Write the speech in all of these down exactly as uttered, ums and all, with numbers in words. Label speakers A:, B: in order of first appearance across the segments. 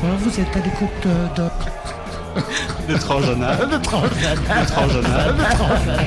A: bonsoir, vous êtes à l'écoute de...
B: de Transjonal.
A: De Transjonal.
B: De Transjonal.
A: De Transjonal.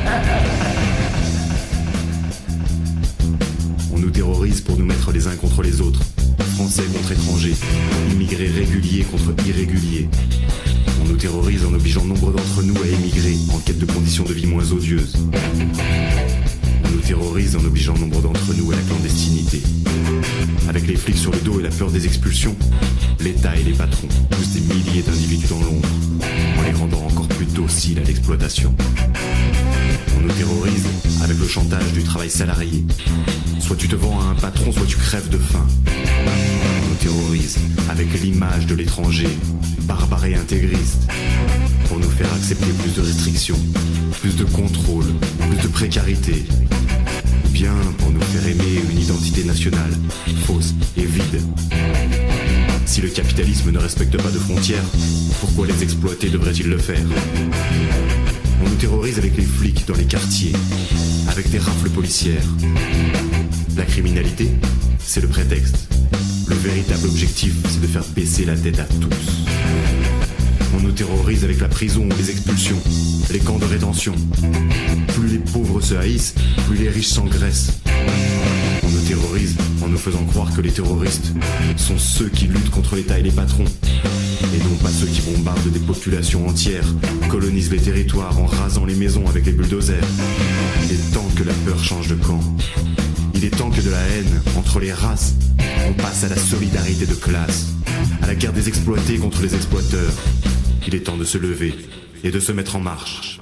C: On nous terrorise pour nous mettre les uns contre les autres. Français contre étrangers, immigrés réguliers contre irréguliers. On nous terrorise en obligeant nombre d'entre nous à émigrer en quête de conditions de vie moins odieuses. On nous terrorise en obligeant nombre d'entre nous à la clandestinité. Avec les flics sur le dos et la peur des expulsions, l'État et les patrons poussent des milliers d'individus dans l'ombre, en les rendant encore plus dociles à l'exploitation. On nous terrorise avec le chantage du travail salarié. Soit tu te vends à un patron, soit tu crèves de faim. On nous terrorise avec l'image de l'étranger, barbare et intégriste, pour nous faire accepter plus de restrictions, plus de contrôle, plus de précarité. Ou bien pour nous faire aimer une identité nationale, fausse et vide. Si le capitalisme ne respecte pas de frontières, pourquoi les exploités devraient-ils le faire ? On nous terrorise avec les flics dans les quartiers, avec des rafles policières. La criminalité, c'est le prétexte. Le véritable objectif, c'est de faire baisser la tête à tous. On nous terrorise avec la prison ou les expulsions, les camps de rétention. Plus les pauvres se haïssent, plus les riches s'engraissent. On nous terrorise en nous faisant croire que les terroristes sont ceux qui luttent contre l'État et les patrons, et non pas ceux qui bombardent des populations entières, colonisent les territoires en rasant les maisons avec les bulldozers. Il est temps que la peur change de camp. Il est temps que de la haine entre les races, on passe à la solidarité de classe, à la guerre des exploités contre les exploiteurs. Il est temps de se lever et de se mettre en marche.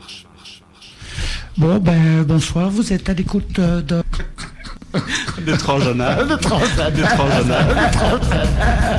A: Bon, ben, bonsoir, vous êtes à l'écoute de...
B: De Transjonal.
A: De Transjonal.
B: De Transjonal.
A: De Transjonal.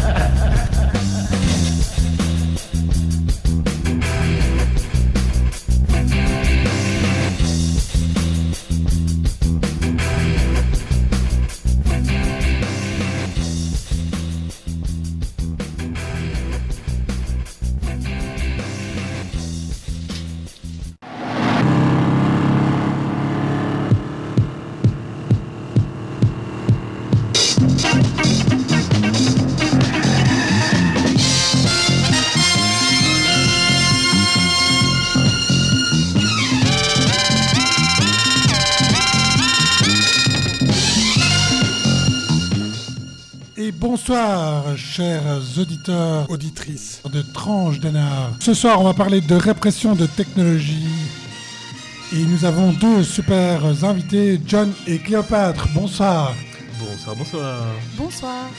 D: Bonsoir, chers auditeurs, auditrices de Tranche d'Anard. Ce soir, on va parler de répression de technologie. Et nous avons deux super invités, John et Cléopâtre. Bonsoir.
B: Bonsoir, bonsoir.
E: Bonsoir.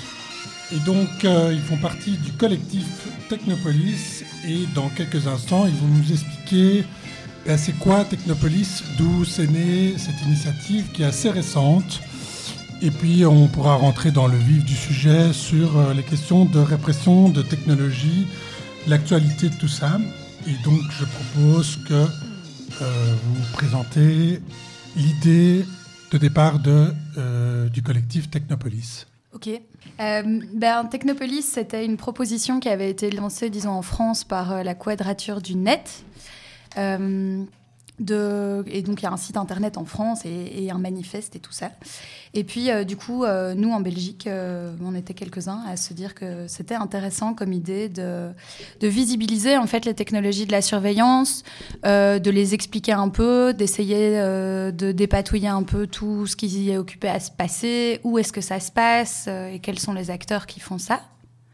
D: Et donc, euh, ils font partie du collectif Technopolis. Et dans quelques instants, ils vont nous expliquer ben, c'est quoi Technopolis, d'où c'est né cette initiative qui est assez récente. Et puis, on pourra rentrer dans le vif du sujet sur euh, les questions de répression, de technologie, l'actualité de tout ça. Et donc, je propose que euh, vous présentez l'idée de départ de, euh, du collectif Technopolis.
E: Ok. Euh, ben, Technopolis, c'était une proposition qui avait été lancée, disons, en France par euh, la Quadrature du Net. Euh, De, et donc, il y a un site internet en France et, et un manifeste et tout ça. Et puis, euh, du coup, euh, nous, en Belgique, euh, on était quelques-uns à se dire que c'était intéressant comme idée de, de visibiliser, en fait, les technologies de la surveillance, euh, de les expliquer un peu, d'essayer euh, de dépatouiller un peu tout ce qui est occupé à se passer, où est-ce que ça se passe euh, et quels sont les acteurs qui font ça.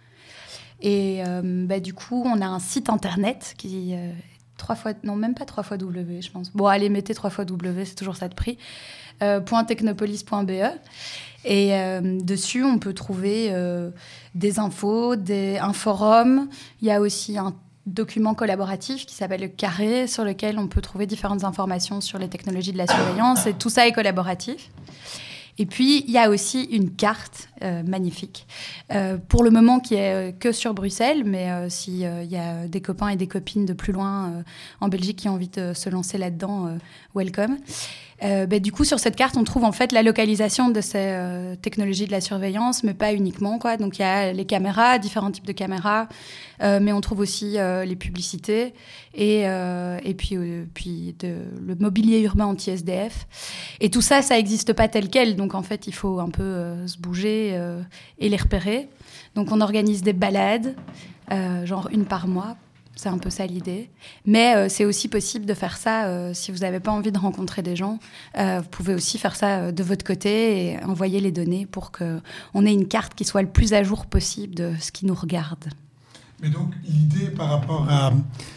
E: Et euh, bah, du coup, on a un site internet qui... Euh, Trois fois, non, même pas trois fois W, je pense. Bon, allez, mettez trois fois W, c'est toujours ça de prix. Euh, .technopolis point b e. Et euh, dessus, on peut trouver euh, des infos, des, un forum. Il y a aussi un document collaboratif qui s'appelle le Carré, sur lequel on peut trouver différentes informations sur les technologies de la surveillance. Et tout ça est collaboratif. Et puis, il y a aussi une carte euh, magnifique, euh, pour le moment qui est euh, que sur Bruxelles, mais euh, s'il euh, y a des copains et des copines de plus loin euh, en Belgique qui ont envie de se lancer là-dedans, euh, welcome. Euh, bah, du coup, sur cette carte, on trouve en fait la localisation de ces euh, technologies de la surveillance, mais pas uniquement, quoi. Donc, il y a les caméras, différents types de caméras, euh, mais on trouve aussi euh, les publicités et, euh, et puis, euh, puis de, le mobilier urbain anti-S D F. Et tout ça, ça n'existe pas tel quel. Donc, en fait, il faut un peu euh, se bouger euh, et les repérer. Donc, on organise des balades, euh, genre une par mois. C'est un peu ça l'idée. Mais euh, c'est aussi possible de faire ça euh, si vous n'avez pas envie de rencontrer des gens. Euh, vous pouvez aussi faire ça euh, de votre côté et envoyer les données pour qu'on ait une carte qui soit le plus à jour possible de ce qui nous regarde.
D: Mais donc, l'idée par rapport à,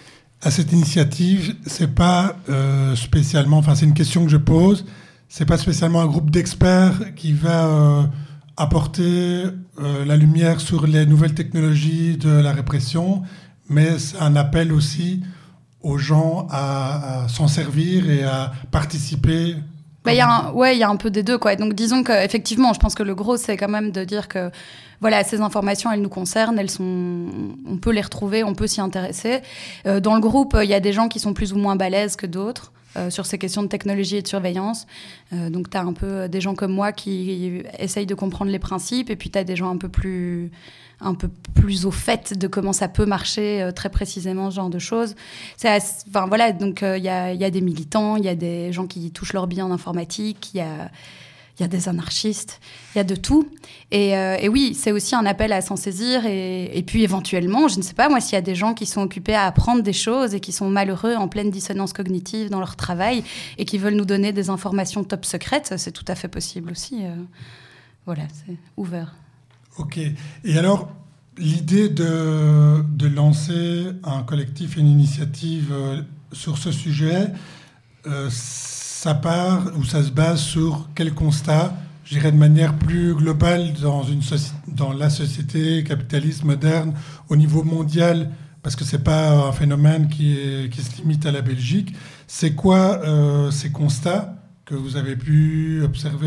D: à cette initiative, c'est pas euh, spécialement... Enfin, c'est une question que je pose. C'est pas spécialement un groupe d'experts qui va euh, apporter euh, la lumière sur les nouvelles technologies de la répression, mais c'est un appel aussi aux gens à, à s'en servir et à participer.
E: Bah, y a un, ouais, il y a un peu des deux, quoi. Donc, disons qu'effectivement, je pense que le gros, c'est quand même de dire que voilà, ces informations, elles nous concernent, elles sont, on peut les retrouver, on peut s'y intéresser. Euh, dans le groupe, il y a des gens qui sont plus ou moins balèzes que d'autres euh, sur ces questions de technologie et de surveillance. Euh, donc, tu as un peu des gens comme moi qui essayent de comprendre les principes, et puis tu as des gens un peu plus... un peu plus au fait de comment ça peut marcher euh, très précisément, ce genre de choses. C'est assez, enfin, voilà, donc il euh, y, a, y a des militants, il y a des gens qui touchent leur bien en informatique, il y a, y a des anarchistes, il y a de tout. Et, euh, et oui, c'est aussi un appel à s'en saisir. Et, et puis éventuellement, je ne sais pas, moi, s'il y a des gens qui sont occupés à apprendre des choses et qui sont malheureux, en pleine dissonance cognitive dans leur travail et qui veulent nous donner des informations top secrètes, c'est tout à fait possible aussi. Euh, voilà, c'est ouvert.
D: Ok. Et alors, l'idée de, de lancer un collectif et une initiative euh, sur ce sujet, euh, ça part ou ça se base sur quel constat, je dirais de manière plus globale dans, une soci- dans la société capitaliste moderne au niveau mondial, parce que ce n'est pas un phénomène qui, est, qui se limite à la Belgique. C'est quoi euh, ces constats que vous avez pu observer ?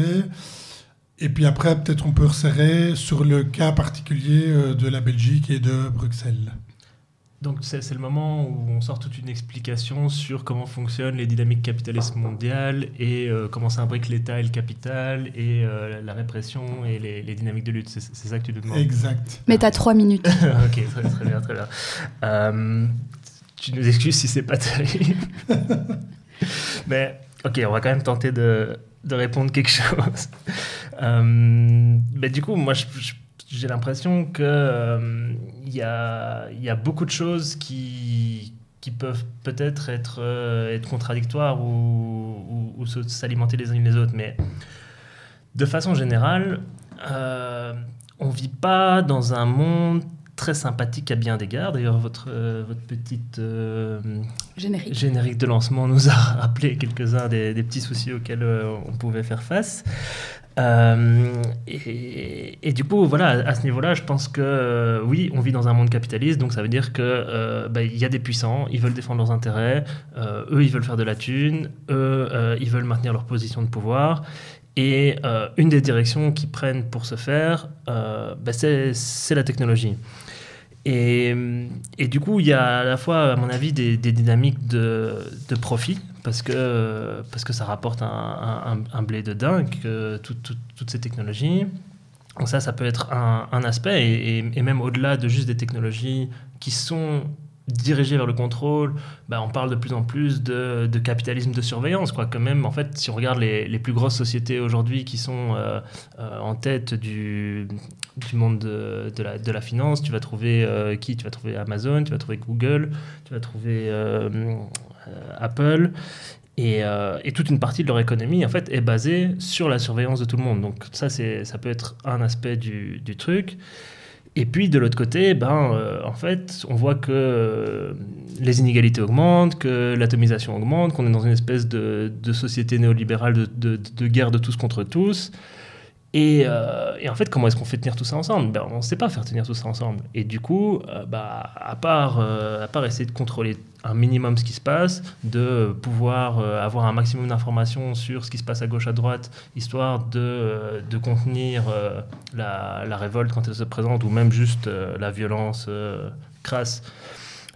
D: Et puis après, peut-être on peut resserrer sur le cas particulier de la Belgique et de Bruxelles.
B: Donc c'est, c'est le moment où on sort toute une explication sur comment fonctionnent les dynamiques capitalistes mondiales et euh, comment s'imbriquent l'État et le capital et euh, la répression et les, les dynamiques de lutte. C'est, c'est ça que tu nous demandes.
D: Exact.
E: Mais t'as trois minutes.
B: Ok, très, très bien, très bien. Euh, tu nous excuses si c'est pas terrible. Mais ok, on va quand même tenter de... de répondre quelque chose. euh, mais du coup, moi, je, je, j'ai l'impression qu'il euh, y, a, y a beaucoup de choses qui, qui peuvent peut-être être, euh, être contradictoires ou, ou, ou s'alimenter les uns les autres. Mais de façon générale, euh, on ne vit pas dans un monde très sympathique à bien d'égards. D'ailleurs, votre, euh, votre petite euh,
E: générique.
B: générique de lancement nous a rappelé quelques-uns des, des petits soucis auxquels euh, on pouvait faire face. Euh, et, et du coup, voilà, à ce niveau-là, je pense que euh, oui, on vit dans un monde capitaliste, donc ça veut dire que euh, bah, y a des puissants, ils veulent défendre leurs intérêts, euh, eux, ils veulent faire de la thune, eux, euh, ils veulent maintenir leur position de pouvoir. Et euh, une des directions qu'ils prennent pour ce faire, euh, bah, c'est, c'est la technologie. Et, et du coup, il y a à la fois, à mon avis, des, des dynamiques de, de profit, parce que, parce que ça rapporte un, un, un blé de dingue, que tout, tout, toutes ces technologies. Donc ça, ça peut être un, un aspect, et, et, et même au-delà de juste des technologies qui sont dirigées vers le contrôle, bah, on parle de plus en plus de, de capitalisme de surveillance, quoi. Quand même, en fait, si on regarde les, les plus grosses sociétés aujourd'hui qui sont euh, euh, en tête du, du monde de, de, la, de la finance, tu vas trouver euh, qui ? Tu vas trouver Amazon, tu vas trouver Google, tu vas trouver euh, euh, Apple. Et, euh, et toute une partie de leur économie, en fait, est basée sur la surveillance de tout le monde. Donc ça, c'est, ça peut être un aspect du, du truc. Et puis, de l'autre côté, ben, euh, en fait, on voit que euh, les inégalités augmentent, que l'atomisation augmente, qu'on est dans une espèce de, de société néolibérale de, de, de guerre de tous contre tous. Et, euh, et en fait, comment est-ce qu'on fait tenir tout ça ensemble ? Ben, on ne sait pas faire tenir tout ça ensemble. Et du coup, euh, bah, à part, euh, à part essayer de contrôler un minimum ce qui se passe, de pouvoir euh, avoir un maximum d'informations sur ce qui se passe à gauche, à droite, histoire de, euh, de contenir euh, la, la révolte quand elle se présente, ou même juste euh, la violence euh, crasse,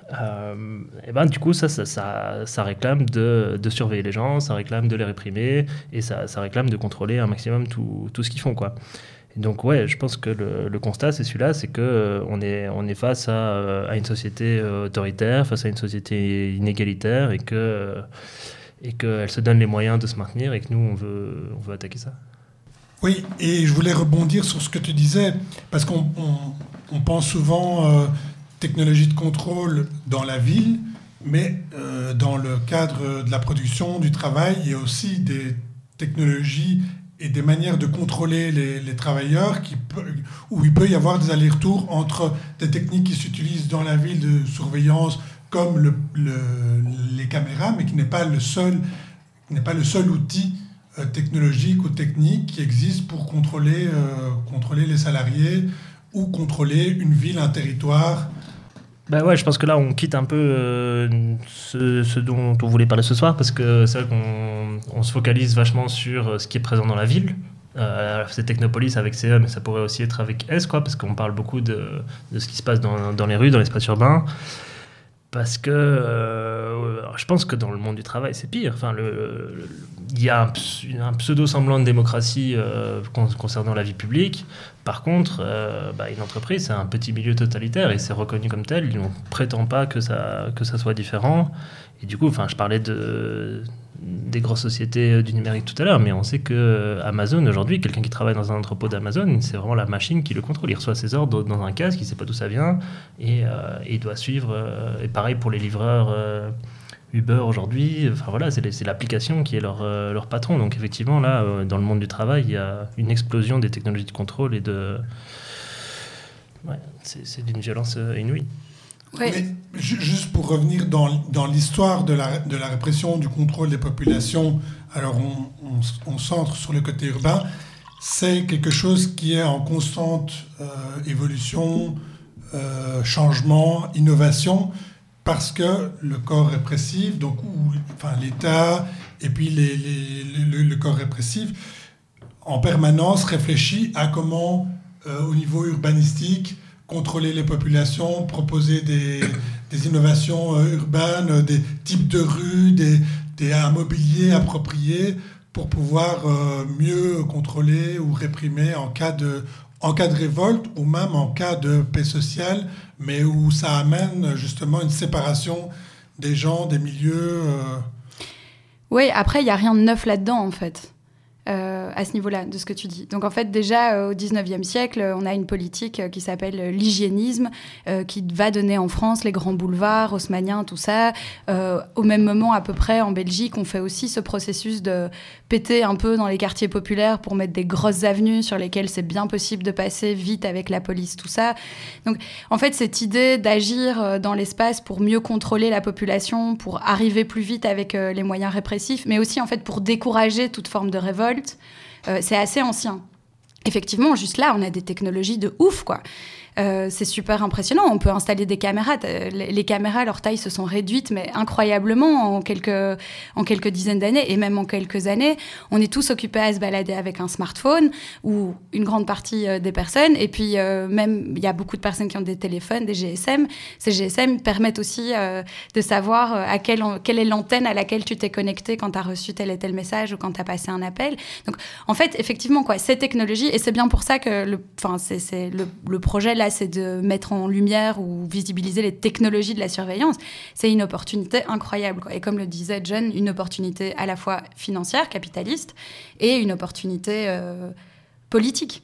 B: Euh, et ben, du coup, ça, ça, ça, ça réclame de, de surveiller les gens, ça réclame de les réprimer, et ça, ça réclame de contrôler un maximum tout, tout ce qu'ils font, quoi. Et donc, ouais, je pense que le, le constat, c'est celui-là, c'est qu'on euh, est, on est face à, à une société autoritaire, face à une société inégalitaire, et que, euh, et qu'elle se donne les moyens de se maintenir, et que nous, on veut, on veut attaquer ça.
D: Oui, et je voulais rebondir sur ce que tu disais, parce qu'on on, on pense souvent euh, technologie de contrôle dans la ville, mais euh, dans le cadre de la production, du travail, il y a aussi des technologies et des manières de contrôler les, les travailleurs qui peut, où il peut y avoir des allers-retours entre des techniques qui s'utilisent dans la ville de surveillance, comme le, le, les caméras, mais qui n'est pas le seul, n'est pas le seul outil euh, technologique ou technique qui existe pour contrôler, euh, contrôler les salariés ou contrôler une ville, un territoire.
B: Bah ouais, je pense que là, on quitte un peu euh, ce, ce dont on voulait parler ce soir, parce que c'est vrai qu'on on se focalise vachement sur ce qui est présent dans la ville. Euh, c'est Technopolis avec C E, mais ça pourrait aussi être avec S, quoi, parce qu'on parle beaucoup de, de ce qui se passe dans, dans les rues, dans l'espace urbain. Parce que euh, je pense que dans le monde du travail, c'est pire. Enfin, il y a un, un pseudo-semblant de démocratie euh, concernant la vie publique. Par contre, euh, bah, une entreprise, c'est un petit milieu totalitaire et c'est reconnu comme tel. On ne prétend pas que ça, que ça soit différent. Et du coup, je parlais de, des grosses sociétés du numérique tout à l'heure, mais on sait qu'Amazon, aujourd'hui, quelqu'un qui travaille dans un entrepôt d'Amazon, c'est vraiment la machine qui le contrôle. Il reçoit ses ordres dans un casque, il ne sait pas d'où ça vient, et, euh, et il doit suivre. Euh, et pareil pour les livreurs euh, Uber aujourd'hui, enfin, voilà, c'est, les, c'est l'application qui est leur, euh, leur patron. Donc effectivement, là, euh, dans le monde du travail, il y a une explosion des technologies de contrôle et de... Ouais, c'est, c'est d'une violence inouïe.
E: Ouais.
D: Mais juste pour revenir dans, dans l'histoire de la, de la répression, du contrôle des populations, alors on, on, on centre sur le côté urbain, c'est quelque chose qui est en constante euh, évolution, euh, changement, innovation, parce que le corps répressif, donc ou, enfin, l'État et puis les, les, les, le corps répressif, en permanence réfléchit à comment, euh, au niveau urbanistique, contrôler les populations, proposer des, des innovations euh, urbaines, des types de rues, des, des, un mobilier approprié pour pouvoir euh, mieux contrôler ou réprimer en cas, de, en cas de révolte ou même en cas de paix sociale, mais où ça amène justement une séparation des gens, des milieux. Euh...
E: Oui, après, il n'y a rien de neuf là-dedans, en fait. Euh, à ce niveau-là, de ce que tu dis. Donc en fait, déjà euh, au dix-neuvième siècle, on a une politique euh, qui s'appelle euh, l'hygiénisme, euh, qui va donner en France les grands boulevards haussmanniens, tout ça. Euh, au même moment, à peu près, en Belgique, on fait aussi ce processus de péter un peu dans les quartiers populaires pour mettre des grosses avenues sur lesquelles c'est bien possible de passer vite avec la police, tout ça. Donc en fait, cette idée d'agir euh, dans l'espace pour mieux contrôler la population, pour arriver plus vite avec euh, les moyens répressifs, mais aussi en fait pour décourager toute forme de révolte, Euh, c'est assez ancien. Effectivement, juste là, on a des technologies de ouf, quoi. Euh, c'est super impressionnant. On peut installer des caméras. Les, les caméras, leur taille se sont réduites, mais incroyablement en quelques, en quelques dizaines d'années, et même en quelques années. On est tous occupés à se balader avec un smartphone, ou une grande partie euh, des personnes. Et puis, euh, même, il y a beaucoup de personnes qui ont des téléphones, des G S M. Ces G S M permettent aussi euh, de savoir à quelle, quelle est l'antenne à laquelle tu t'es connecté quand tu as reçu tel et tel message ou quand tu as passé un appel. Donc, en fait, effectivement, quoi, ces technologies, et c'est bien pour ça que le, c'est, c'est le, le projet, là, c'est de mettre en lumière ou visibiliser les technologies de la surveillance. C'est une opportunité incroyable, quoi. Et comme le disait John, une opportunité à la fois financière, capitaliste, et une opportunité euh, politique.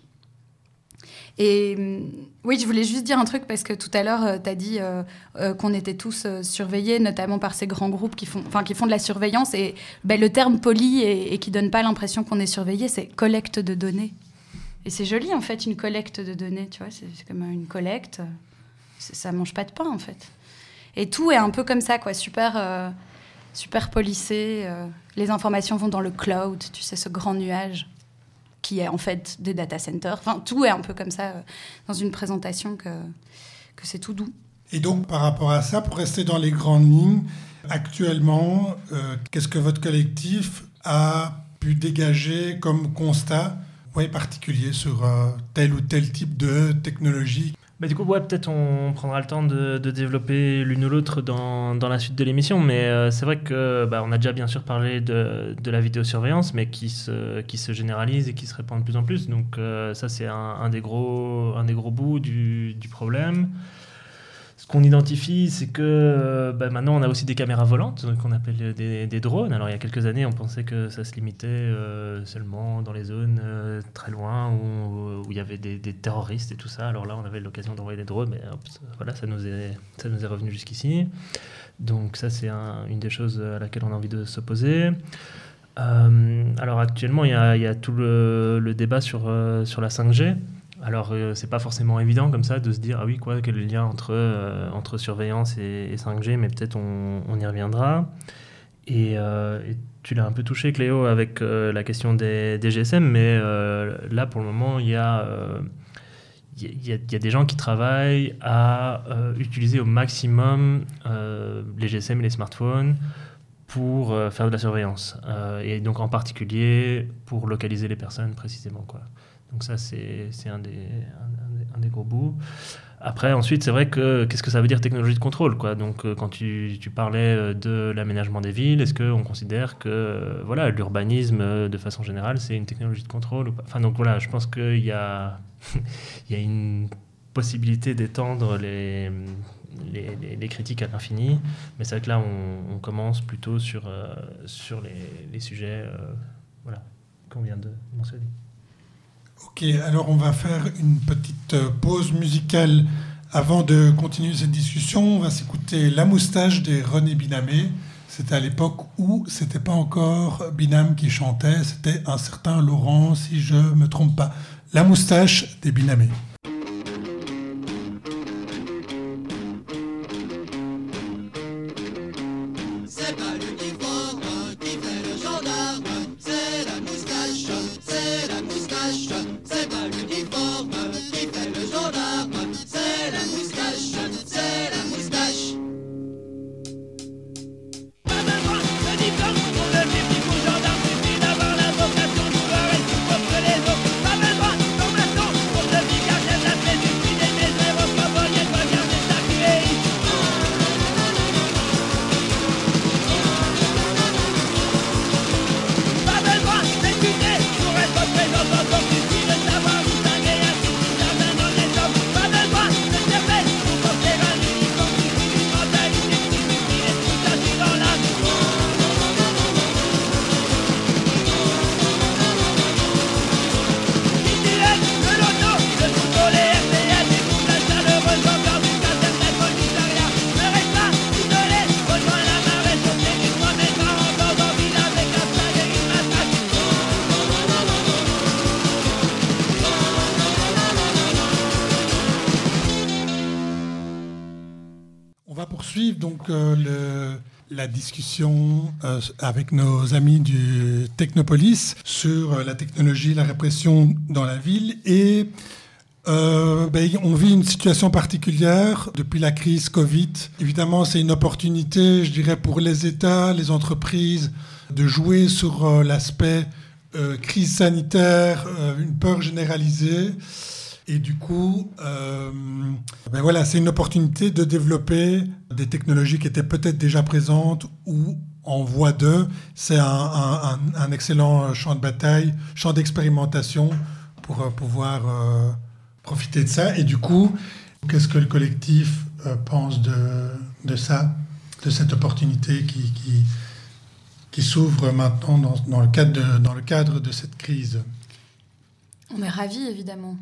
E: Et euh, oui, je voulais juste dire un truc, parce que tout à l'heure, euh, tu as dit euh, euh, qu'on était tous euh, surveillés, notamment par ces grands groupes qui font, qui font de la surveillance. Et ben, le terme poli et, et qui ne donne pas l'impression qu'on est surveillé, c'est collecte de données. Et c'est joli, en fait, une collecte de données, tu vois, c'est, c'est comme une collecte, c'est, ça mange pas de pain, en fait. Et tout est un peu comme ça, quoi, super, euh, super policé. Euh, les informations vont dans le cloud, tu sais, ce grand nuage qui est en fait des data centers. Enfin, tout est un peu comme ça euh, dans une présentation que, que c'est tout doux.
D: Et donc, par rapport à ça, pour rester dans les grandes lignes, actuellement, euh, qu'est-ce que votre collectif a pu dégager comme constat, ouais, particulier sur euh, tel ou tel type de technologie?
B: Bah, du coup, ouais, peut-être on prendra le temps de, de développer l'une ou l'autre dans, dans la suite de l'émission, mais euh, c'est vrai que bah, on a déjà bien sûr parlé de, de la vidéosurveillance, mais qui se, qui se généralise et qui se répand de plus en plus. Donc euh, ça, c'est un, un, des gros, un des gros bouts du, du problème. Ce qu'on identifie, c'est que euh, bah, maintenant, on a aussi des caméras volantes, qu'on appelle des, des drones. Alors, il y a quelques années, on pensait que ça se limitait euh, seulement dans les zones euh, très loin où, où il y avait des, des terroristes et tout ça. Alors là, on avait l'occasion d'envoyer des drones, mais hop, voilà, ça nous est, ça nous est revenu jusqu'ici. Donc ça, c'est un, une des choses à laquelle on a envie de s'opposer. Euh, alors actuellement, il y a, il y a tout le, le débat sur, euh, sur la cinq G. Alors, euh, c'est pas forcément évident comme ça de se dire, ah oui, quoi, quel est le lien entre, euh, entre surveillance et, et cinq G, mais peut-être on, on y reviendra. Et, euh, et tu l'as un peu touché, Cléo, avec euh, la question des, des G S M, mais euh, là, pour le moment, il y a, euh, y, y, a, y a des gens qui travaillent à euh, utiliser au maximum euh, les G S M et les smartphones pour euh, faire de la surveillance. Euh, et donc, en particulier, pour localiser les personnes précisément, quoi. Donc ça, c'est, c'est un, des, un, des, un des gros bouts. Après, ensuite, c'est vrai que qu'est-ce que ça veut dire technologie de contrôle, quoi. Donc, euh, quand tu, tu parlais de l'aménagement des villes, est-ce qu'on considère que euh, voilà, l'urbanisme, euh, de façon générale, c'est une technologie de contrôle ou pas ? Enfin, donc voilà, je pense qu'il y a, il y a une possibilité d'étendre les, les, les, les critiques à l'infini. Mais c'est vrai que là, on, on commence plutôt sur, euh, sur les, les sujets euh, voilà, qu'on vient de mentionner.
D: Ok, alors on va faire une petite pause musicale avant de continuer cette discussion. On va s'écouter La Moustache des René Binamé. C'était à l'époque où c'était pas encore Binam qui chantait, c'était un certain Laurent, si je me trompe pas. La Moustache des Binamé.
F: C'est pas l'uniforme qui fait le gendarme, c'est la moustache, c'est la moustache. C'est pas l'uniforme qui fait le gendarme, c'est la moustache, c'est la moustache. Pas besoin de diplôme pour devenir petit coup gendarme, suffit d'avoir la vocation d'ouvert et tout contre les autres. Pas besoin de formation pour devenir gardien de la paix, suffit d'aimer les recombres, y'a pas garder sa clé. Pas besoin d'étudier pour être présent dans ton suffit de savoir distinguer un petit jardin dans les hommes. Pas besoin de cervelle pour porter un uniforme, suffit d'une mentalité qui suffit et tout ça tu dans la vie. Qui dirait de l'auto, de tout les R T L, des coups de chaleureuse encore du casernet commissariat. Ne reste pas isolé, rejoins la marée, sauter du coin des parents dans un village avec un flag et une matraque.
D: On va poursuivre donc euh, le, la discussion euh, avec nos amis du Technopolis sur euh, la technologie, la répression dans la ville. Et euh, ben, on vit une situation particulière depuis la crise Covid. Évidemment, c'est une opportunité, je dirais, pour les États, les entreprises, de jouer sur euh, l'aspect euh, crise sanitaire, euh, une peur généralisée. Et du coup, euh, ben voilà, c'est une opportunité de développer des technologies qui étaient peut-être déjà présentes ou en voie de. C'est un, un, un excellent champ de bataille, champ d'expérimentation pour euh, pouvoir euh, profiter de ça. Et du coup, qu'est-ce que le collectif euh, pense de, de ça, de cette opportunité qui, qui, qui s'ouvre maintenant dans, dans, le cadre de, dans le cadre de cette crise ?
E: On est ravis, évidemment.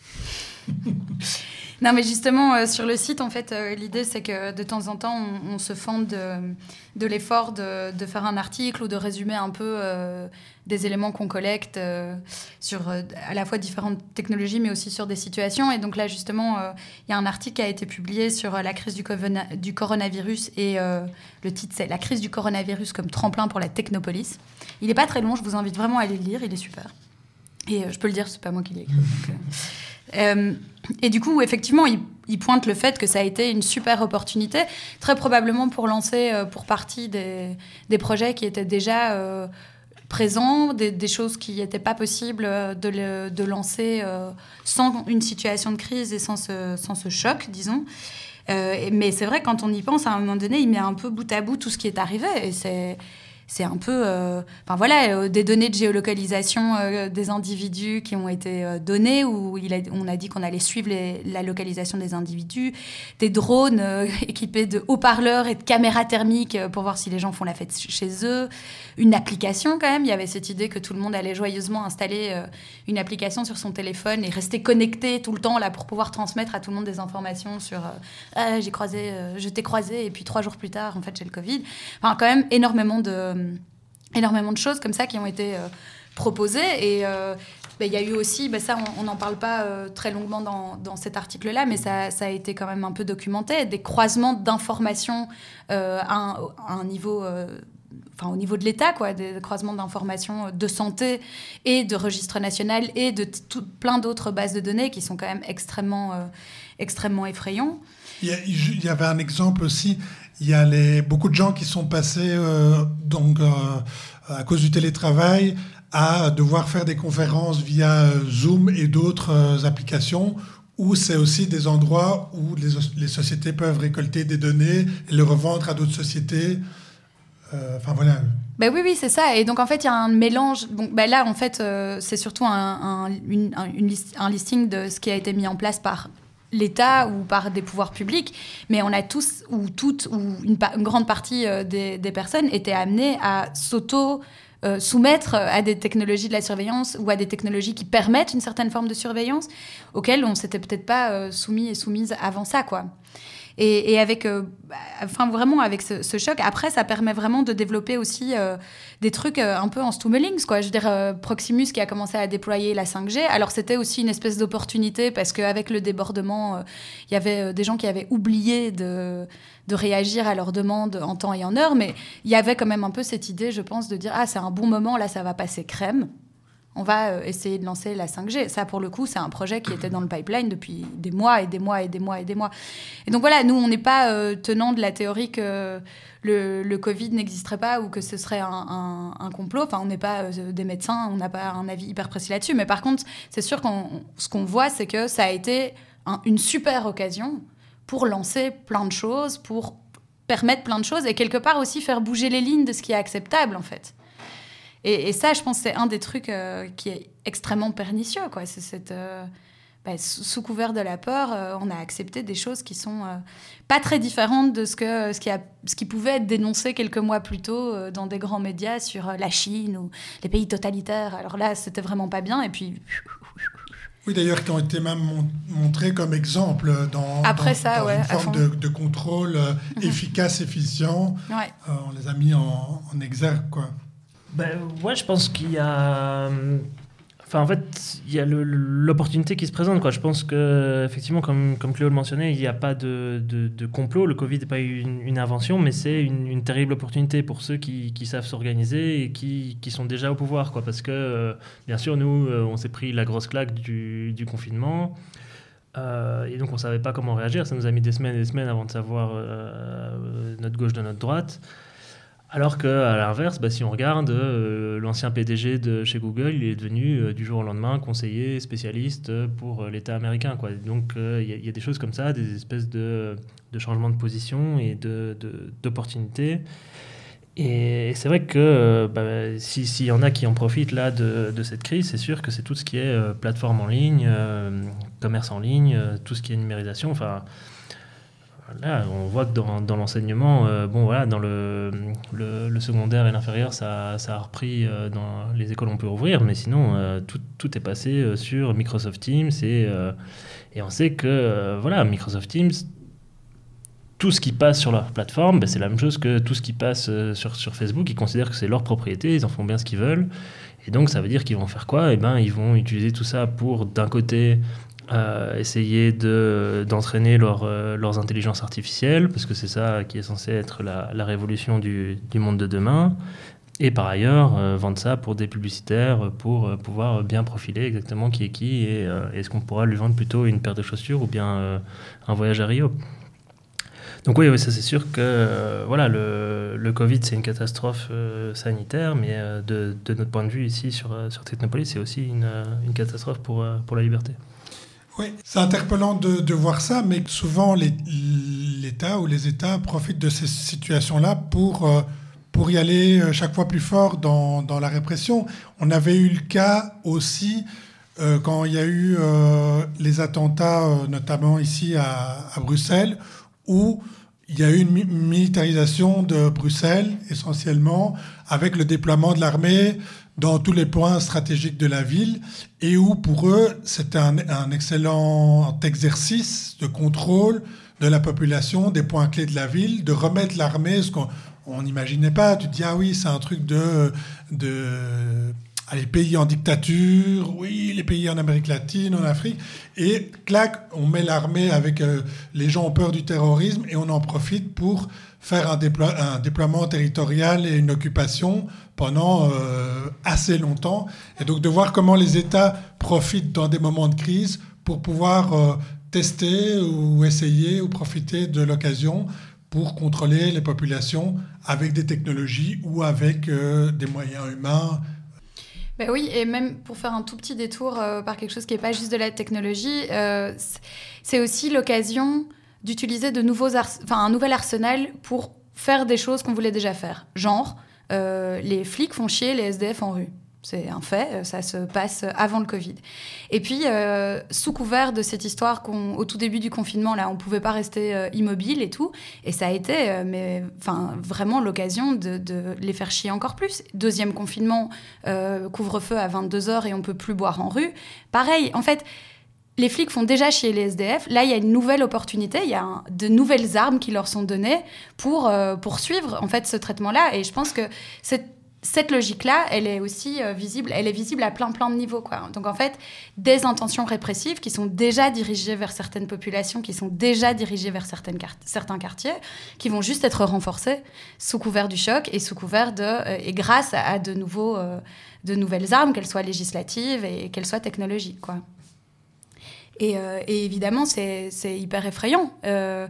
E: Non, mais justement, euh, sur le site, en fait, euh, l'idée, c'est que de temps en temps, on, on se fende de, de l'effort de, de faire un article ou de résumer un peu euh, des éléments qu'on collecte euh, sur euh, à la fois différentes technologies, mais aussi sur des situations. Et donc là, justement, il euh, y a un article qui a été publié sur euh, la crise du, covena- du coronavirus et euh, le titre, c'est « La crise du coronavirus comme tremplin pour la Technopolis ». Il n'est pas très long, je vous invite vraiment à aller le lire, il est super. Et euh, je peux le dire, c'est pas moi qui l'ai écrit. Donc, euh, Euh, et du coup, effectivement, il, il pointe le fait que ça a été une super opportunité, très probablement pour lancer euh, pour partie des, des projets qui étaient déjà euh, présents, des, des choses qui n'étaient pas possibles de, le, de lancer euh, sans une situation de crise et sans ce, sans ce choc, disons. Euh, mais c'est vrai, quand on y pense, à un moment donné, il met un peu bout à bout tout ce qui est arrivé. Et c'est, c'est un peu... Euh, enfin voilà, euh, des données de géolocalisation euh, des individus qui ont été euh, données, où il a, on a dit qu'on allait suivre les, la localisation des individus, des drones euh, équipés de haut-parleurs et de caméras thermiques euh, pour voir si les gens font la fête chez eux. Une application quand même, il y avait cette idée que tout le monde allait joyeusement installer euh, une application sur son téléphone et rester connecté tout le temps là pour pouvoir transmettre à tout le monde des informations sur euh, ah, j'ai croisé, euh, je t'ai croisé et puis trois jours plus tard en fait j'ai le Covid. Enfin quand même énormément de énormément de choses comme ça qui ont été euh, proposées et euh, il y a eu aussi, bah ça on n'en parle pas euh, très longuement dans, dans cet article-là, mais ça, ça a été quand même un peu documenté, des croisements d'informations euh, à, un, à un niveau... Euh, Enfin, au niveau de l'État, quoi, des croisements d'informations de santé et de registre national et de t- tout, plein d'autres bases de données qui sont quand même extrêmement, euh, extrêmement effrayants.
D: Il y, a, il y avait un exemple aussi, il y a les, beaucoup de gens qui sont passés, euh, donc, euh, à cause du télétravail, à devoir faire des conférences via Zoom et d'autres euh, applications, où c'est aussi des endroits où les, les sociétés peuvent récolter des données et les revendre à d'autres sociétés. Enfin, euh, voilà.
E: Ben oui, oui, c'est ça. Et donc, en fait, il y a un mélange. Donc, ben là, en fait, euh, c'est surtout un, un, une, un, une list, un listing de ce qui a été mis en place par l'État ou par des pouvoirs publics. Mais on a tous, ou toutes, ou une, une grande partie euh, des, des personnes étaient amenées à s'auto- euh, soumettre à des technologies de la surveillance ou à des technologies qui permettent une certaine forme de surveillance auxquelles on ne s'était peut-être pas euh, soumis et soumise avant ça, quoi. Et, et avec, euh, enfin vraiment avec ce, ce choc, après ça permet vraiment de développer aussi euh, des trucs euh, un peu en stummelings, quoi. Je veux dire, euh, Proximus qui a commencé à déployer la cinq G, alors c'était aussi une espèce d'opportunité parce qu'avec le débordement, il euh, y avait euh, des gens qui avaient oublié de, de réagir à leurs demandes en temps et en heure, mais il y avait quand même un peu cette idée, je pense, de dire « Ah, c'est un bon moment, là ça va passer crème ». On va essayer de lancer la cinq G. Ça, pour le coup, c'est un projet qui était dans le pipeline depuis des mois et des mois et des mois et des mois. Et donc voilà, nous, on n'est pas euh, tenants de la théorie que le, le Covid n'existerait pas ou que ce serait un, un, un complot. Enfin, on n'est pas euh, des médecins, on n'a pas un avis hyper précis là-dessus. Mais par contre, c'est sûr qu'on ce qu'on voit, c'est que ça a été un, une super occasion pour lancer plein de choses, pour permettre plein de choses et quelque part aussi faire bouger les lignes de ce qui est acceptable, en fait. Et, et ça, je pense, c'est un des trucs euh, qui est extrêmement pernicieux, quoi. C'est cette, euh, bah, sous, sous couvert de la peur, euh, on a accepté des choses qui sont euh, pas très différentes de ce, que, ce, qui a, ce qui pouvait être dénoncé quelques mois plus tôt euh, dans des grands médias sur euh, la Chine ou les pays totalitaires. Alors là, c'était vraiment pas bien. Et puis...
D: Oui, d'ailleurs, qui ont été même mon- montrés comme exemple dans,
E: Après
D: dans,
E: ça,
D: dans
E: ouais,
D: une
E: à
D: forme
E: fond.
D: de, de contrôle euh,
E: Mhm.
D: efficace, efficient.
E: Ouais.
D: Euh, on les a mis en, en exergue, quoi.
B: Ben, ouais, je pense qu'il y a... Enfin, en fait, il y a le- l'opportunité qui se présente, quoi. Je pense que, effectivement, comme, comme Cléo le mentionnait, il n'y a pas de, de, de complot. Le Covid n'est pas une, une invention, mais c'est une, une terrible opportunité pour ceux qui, qui savent s'organiser et qui, qui sont déjà au pouvoir, quoi. Parce que, euh, bien sûr, nous, euh, on s'est pris la grosse claque du, du confinement. Euh, et donc, on ne savait pas comment réagir. Ça nous a mis des semaines et des semaines avant de savoir euh, notre gauche de notre droite. Alors qu'à l'inverse, bah, si on regarde, euh, l'ancien P D G de chez Google, il est devenu euh, du jour au lendemain conseiller spécialiste pour euh, l'État américain, quoi. Donc il euh, y, y a des choses comme ça, des espèces de, de changements de position et de, de, d'opportunités. Et c'est vrai que euh, bah, si- s'il y en a qui en profitent là de, de cette crise, c'est sûr que c'est tout ce qui est euh, plateforme en ligne, euh, commerce en ligne, euh, tout ce qui est numérisation. Enfin, là, on voit que dans, dans l'enseignement, euh, bon voilà, dans le, le, le secondaire et l'inférieur, ça, ça a repris. Euh, dans les écoles, on peut ouvrir, mais sinon, euh, tout, tout est passé euh, sur Microsoft Teams et, euh, et on sait que euh, voilà, Microsoft Teams. Tout ce qui passe sur leur plateforme, ben, c'est la même chose que tout ce qui passe euh, sur, sur Facebook. Ils considèrent que c'est leur propriété, ils en font bien ce qu'ils veulent. Et donc, ça veut dire qu'ils vont faire quoi ? Eh ben, ils vont utiliser tout ça pour, d'un côté, euh, essayer de, d'entraîner leur, euh, leurs intelligences artificielles, parce que c'est ça qui est censé être la, la révolution du, du monde de demain. Et par ailleurs, euh, vendre ça pour des publicitaires, pour euh, pouvoir bien profiler exactement qui est qui, et euh, est-ce qu'on pourra lui vendre plutôt une paire de chaussures ou bien euh, un voyage à Rio ? Donc oui, oui, ça c'est sûr que euh, voilà, le, le Covid c'est une catastrophe euh, sanitaire, mais euh, de, de notre point de vue ici sur, euh, sur Technopolis, c'est aussi une, euh, une catastrophe pour, euh, pour la liberté.
D: Oui, c'est interpellant de, de voir ça, mais souvent les, l'État ou les États profitent de ces situations-là pour, euh, pour y aller chaque fois plus fort dans, dans la répression. On avait eu le cas aussi euh, quand il y a eu euh, les attentats, euh, notamment ici à, à Bruxelles, où il y a eu une mi- militarisation de Bruxelles, essentiellement, avec le déploiement de l'armée dans tous les points stratégiques de la ville, et où, pour eux, c'était un, un excellent exercice de contrôle de la population, des points clés de la ville, de remettre l'armée, ce qu'on n'imaginait pas. Tu te dis, ah oui, c'est un truc de... de les pays en dictature, oui, les pays en Amérique latine, en Afrique, et clac, on met l'armée avec euh, les gens ont peur du terrorisme et on en profite pour faire un, déplo- un déploiement territorial et une occupation pendant euh, assez longtemps. Et donc de voir comment les États profitent dans des moments de crise pour pouvoir euh, tester ou essayer ou profiter de l'occasion pour contrôler les populations avec des technologies ou avec euh, des moyens humains.
E: Ben oui, et même pour faire un tout petit détour euh, par quelque chose qui n'est pas juste de la technologie, euh, c'est aussi l'occasion d'utiliser de nouveaux ars- enfin, un nouvel arsenal pour faire des choses qu'on voulait déjà faire. Genre, euh, les flics font chier les S D F en rue. C'est un fait, ça se passe avant le Covid. Et puis, euh, sous couvert de cette histoire qu'au tout début du confinement, là, on ne pouvait pas rester euh, immobile et tout, et ça a été euh, mais, vraiment l'occasion de, de les faire chier encore plus. Deuxième confinement, euh, couvre-feu à vingt-deux heures et on ne peut plus boire en rue. Pareil, en fait, les flics font déjà chier les S D F. Là, il y a une nouvelle opportunité, il y a un, de nouvelles armes qui leur sont données pour euh, poursuivre en fait, ce traitement-là. Et je pense que cette Cette logique-là, elle est aussi euh, visible, elle est visible à plein plein de niveaux, quoi. Donc en fait, des intentions répressives qui sont déjà dirigées vers certaines populations, qui sont déjà dirigées vers certaines quart- certains quartiers, qui vont juste être renforcées sous couvert du choc et sous couvert de euh, et grâce à, à de nouveaux euh, de nouvelles armes, qu'elles soient législatives et qu'elles soient technologiques, quoi. Et, euh, et évidemment, c'est c'est hyper effrayant, euh,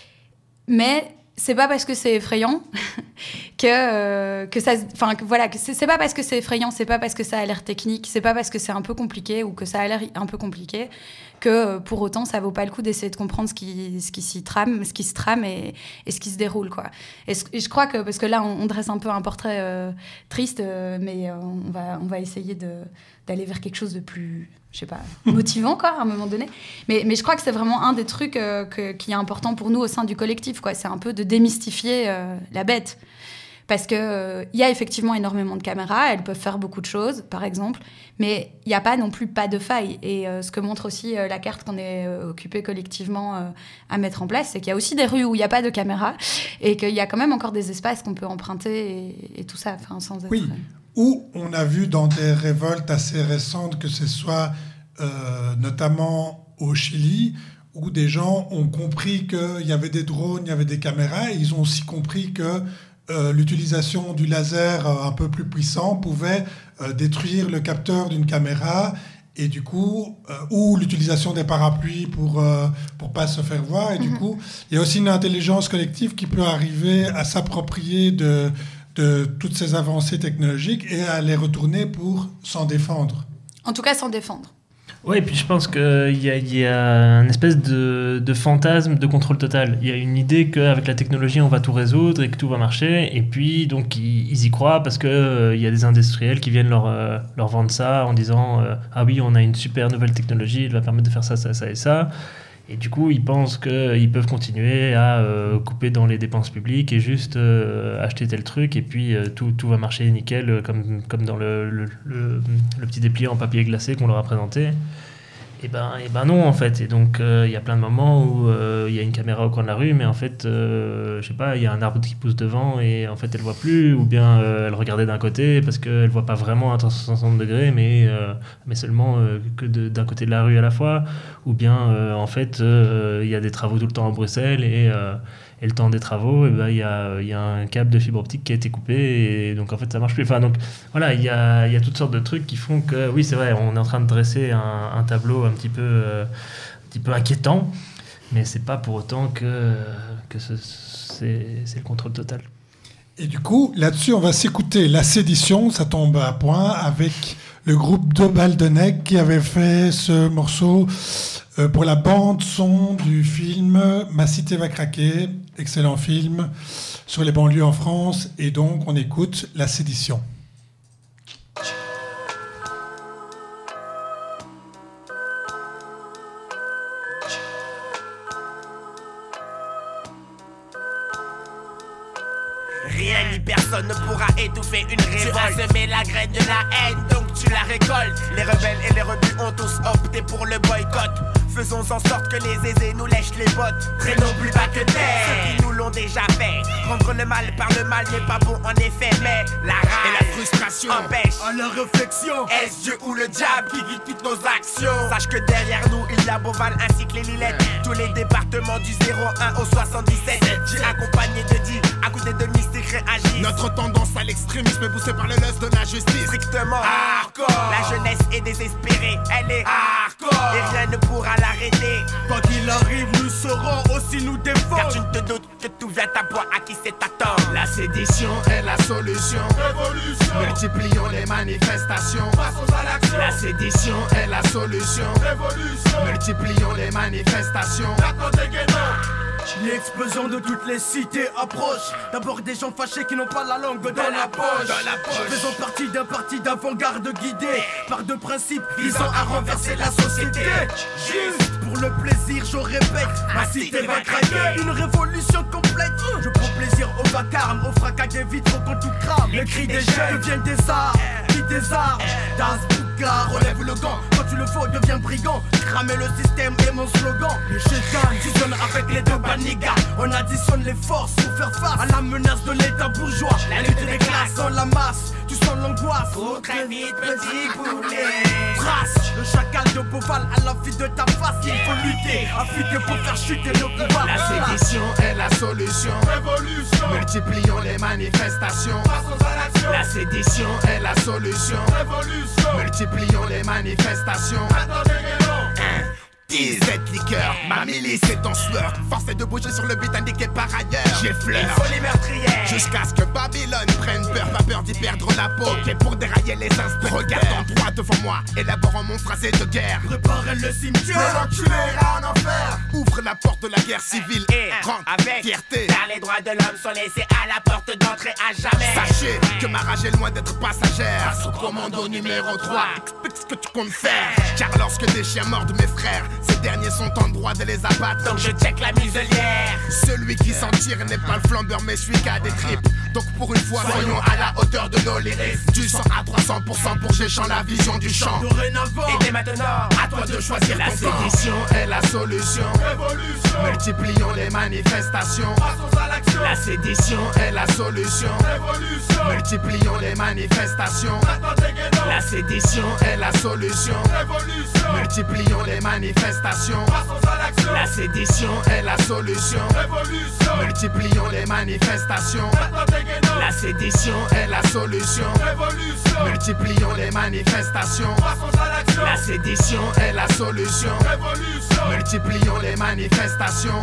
E: mais c'est pas parce que c'est effrayant que euh, que ça, enfin voilà, que c'est, c'est pas parce que c'est effrayant, c'est pas parce que ça a l'air technique, c'est pas parce que c'est un peu compliqué ou que ça a l'air un peu compliqué que euh, pour autant ça vaut pas le coup d'essayer de comprendre ce qui ce qui s'y trame, ce qui se trame et, et ce qui se déroule, quoi. Et, ce, et je crois que parce que là on, on dresse un peu un portrait euh, triste, euh, mais euh, on va on va essayer de d'aller vers quelque chose de plus, je sais pas, motivant, quoi, à un moment donné. Mais, mais je crois que c'est vraiment un des trucs euh, que, qui est important pour nous au sein du collectif, quoi. C'est un peu de démystifier euh, la bête. Parce qu'il euh, y a effectivement énormément de caméras, elles peuvent faire beaucoup de choses, par exemple, mais il n'y a pas non plus pas de faille. Et euh, ce que montre aussi euh, la carte qu'on est euh, occupé collectivement euh, à mettre en place, c'est qu'il y a aussi des rues où il n'y a pas de caméras et qu'il y a quand même encore des espaces qu'on peut emprunter et, et tout ça, enfin, sans être...
D: Oui. Où on a vu dans des révoltes assez récentes, que ce soit euh, notamment au Chili, où des gens ont compris qu'il y avait des drones, il y avait des caméras, et ils ont aussi compris que euh, l'utilisation du laser euh, un peu plus puissant pouvait euh, détruire le capteur d'une caméra, et du coup, euh, ou l'utilisation des parapluies pour euh, pour pas se faire voir, et mm-hmm. du coup, il y a aussi une intelligence collective qui peut arriver à s'approprier de de toutes ces avancées technologiques et à les retourner pour s'en défendre.
E: En tout cas, s'en défendre.
B: Oui, et puis je pense qu'il y a, il y a une espèce de, de fantasme de contrôle total. Il y a une idée qu'avec la technologie, on va tout résoudre et que tout va marcher. Et puis, donc, ils, ils y croient parce qu'il euh, y a des industriels qui viennent leur, euh, leur vendre ça en disant euh, « Ah oui, on a une super nouvelle technologie, elle va permettre de faire ça, ça, ça et ça. » Et du coup, ils pensent qu'ils peuvent continuer à euh, couper dans les dépenses publiques et juste euh, acheter tel truc et puis euh, tout, tout va marcher nickel euh, comme, comme dans le, le, le, le petit déplié en papier glacé qu'on leur a présenté. Et ben, et ben non, en fait. Et donc, il euh, y a plein de moments où il euh, y a une caméra au coin de la rue, mais en fait, euh, je sais pas, il y a un arbre qui pousse devant et en fait, elle voit plus, ou bien euh, elle regardait d'un côté parce qu'elle voit pas vraiment à trois cent soixante degrés, mais, euh, mais seulement euh, que de, d'un côté de la rue à la fois, ou bien euh, en fait, il euh, y a des travaux tout le temps à Bruxelles et, euh, et le temps des travaux, il ben, y, a, y a un câble de fibre optique qui a été coupé et donc en fait, ça marche plus. Enfin, donc voilà, il y a, y a toutes sortes de trucs qui font que, oui, c'est vrai, on est en train de dresser un, un tableau un petit peu, euh, un petit peu inquiétant, mais c'est pas pour autant que, que ce, c'est, c'est le contrôle total.
D: Et du coup, là-dessus, on va s'écouter La Sédition, ça tombe à point, avec le groupe de Baldenec qui avait fait ce morceau euh, pour la bande-son du film Ma cité va craquer, excellent film sur les banlieues en France. Et donc, on écoute La Sédition.
G: Rien ni personne ne pourra étouffer une révolte. Tu as semé la graine de la haine, donc tu la récoltes. Les rebelles et les rebus ont tous opté pour le boycott. Faisons en sorte que les aisés nous lèchent les bottes. Traînons plus bas que terre, ceux qui nous l'ont déjà fait. Rendre le mal par le mal n'est pas bon en effet, mais la rage et la frustration empêchent à la réflexion. Est-ce Dieu ou le diable qui guide toutes nos actions? Sache que derrière nous il y a Beauval ainsi que les Lilettes. Tous les départements du zéro un au soixante-dix-sept. J'ai accompagné de dix, à côté de mystique réagissent. Notre tendance à l'extrémisme est poussée par le lust de la justice. Strictement hardcore. La jeunesse est désespérée, elle est hardcore. Et rien ne pourra l'arrêter. Quand il arrive, nous saurons aussi nous défendre. Car tu ne te doutes que tout vient à boire, à qui c'est attendre. La sédition est la solution. Révolution. Multiplions les manifestations. Passons à l'action. La sédition est la solution. Révolution. Multiplions les manifestations. Maintenant dégainons. L'explosion de toutes les cités approche. D'abord des gens fâchés qui n'ont pas la langue dans, dans la poche. Dans la poche. Faisons partie d'un parti d'avant-garde guidé par deux principes visant à renverser la société. Juste pour le plaisir, je répète, ma cité va craquer. Une révolution complète. Je prends plaisir au vacarme, au fracas des vitres quand tout crame. Les cris des jeunes deviennent des arts, puis des armes. Das Bouka, relève le gant. Quand tu le faut, deviens brigand. Cramer le système est mon slogan. Les chétans fusionnent avec les deux banigas. On additionne les forces pour faire face à la menace de l'état bourgeois. La lutte des classes dans la masse, tu sens l'angoisse. Faut très vite, petit poulet. Trace le chacal de Beauval à la vie de ta face. Il faut lutter, affûter pour faire chuter le pouvoir. La sédition est la solution. Révolution. Multiplions les manifestations. Passons à l'action. La sédition est la solution. Révolution. Multiplions les manifestations. Attendez, dix-sept liqueurs, ma milice est en sueur. Force est de bouger sur le but indiqué par ailleurs. J'effleure, il faut les meurtrières. Jusqu'à ce que Babylone prenne peur. Pas peur d'y perdre la peau, qui est pour dérailler les inspecteurs. Regarde en droit devant moi, élaborant mon phrasé de guerre. Préparez le cimetière, l'enculé ira en enfer. Ouvre la porte de la guerre civile et rentre avec fierté. Car les droits de l'homme sont laissés à la porte d'entrée à jamais. Sachez que ma rage est loin d'être passagère. Sous commando numéro trois, explique ce que tu comptes faire. Car lorsque des chiens mordent mes frères, ces derniers sont en droit de les abattre. Donc je check la muselière. Celui qui s'en tire n'est pas le flambeur mais celui qui a des tripes. Donc pour une fois soyons à la hauteur de nos lyrics. Du cent à trois cents pour cent pour Géchant la vision du champ. Dorénavant et dès maintenant à toi de choisir. La sédition est la solution. Révolution. Multiplions les manifestations. Passons à l'action. La sédition est la solution. Révolution. Multiplions les manifestations. La sédition est la solution. Révolution. Multiplions les manifestations. Passons à l'action. La sédition est la solution. Révolution. Multiplions les manifestations. La sédition est la solution. Révolution. Multiplions les manifestations. Passons à l'action. La sédition est la solution. Révolution. Multiplions les manifestations.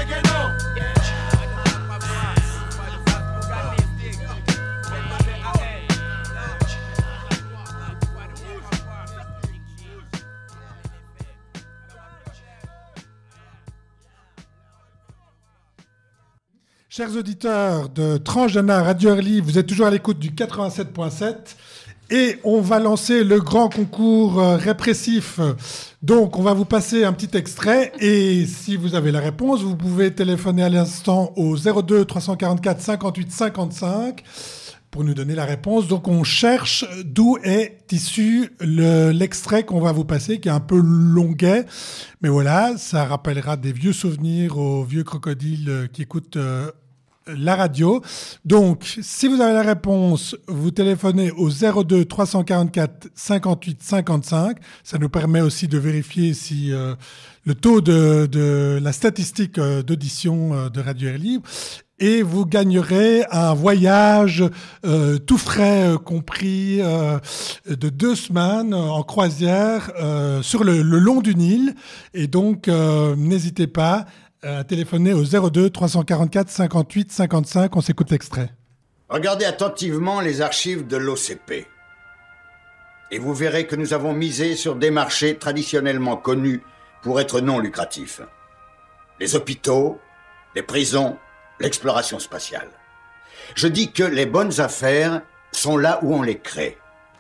D: Chers auditeurs de Transgena Radio Airly, vous êtes toujours à l'écoute du quatre-vingt-sept point sept et on va lancer le grand concours répressif. Donc, on va vous passer un petit extrait et si vous avez la réponse, vous pouvez téléphoner à l'instant au zéro deux trois cent quarante-quatre cinquante-huit cinquante-cinq pour nous donner la réponse. Donc, on cherche d'où est issu le, l'extrait qu'on va vous passer, qui est un peu longuet. Mais voilà, ça rappellera des vieux souvenirs aux vieux crocodiles qui écoutent euh, la radio. Donc, si vous avez la réponse, vous téléphonez au zéro deux trois cent quarante-quatre cinquante-huit cinquante-cinq. Ça nous permet aussi de vérifier si euh, le taux de, de la statistique euh, d'audition euh, de Radio Air Libre. Et vous gagnerez un voyage euh, tout frais euh, compris euh, de deux semaines en croisière euh, sur le, le long du Nil. Et donc, euh, n'hésitez pas à téléphoner au zéro deux trois cent quarante-quatre cinquante-huit cinquante-cinq. On s'écoute l'extrait.
H: Regardez attentivement les archives de l'O C P. Et vous verrez que nous avons misé sur des marchés traditionnellement connus pour être non lucratifs. Les hôpitaux, les prisons, l'exploration spatiale. Je dis que les bonnes affaires sont là où on les crée.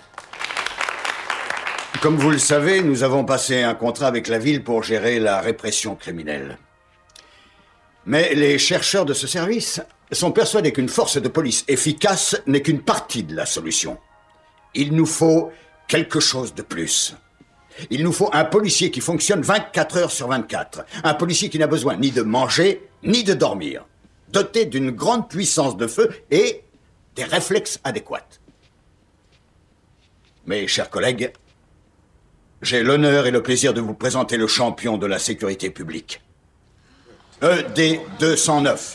H: Comme vous le savez, nous avons passé un contrat avec la ville pour gérer la répression criminelle. Mais les chercheurs de ce service sont persuadés qu'une force de police efficace n'est qu'une partie de la solution. Il nous faut quelque chose de plus. Il nous faut un policier qui fonctionne vingt-quatre heures sur vingt-quatre. Un policier qui n'a besoin ni de manger, ni de dormir. Doté d'une grande puissance de feu et des réflexes adéquats. Mes chers collègues, j'ai l'honneur et le plaisir de vous présenter le champion de la sécurité publique. E D deux cent neuf.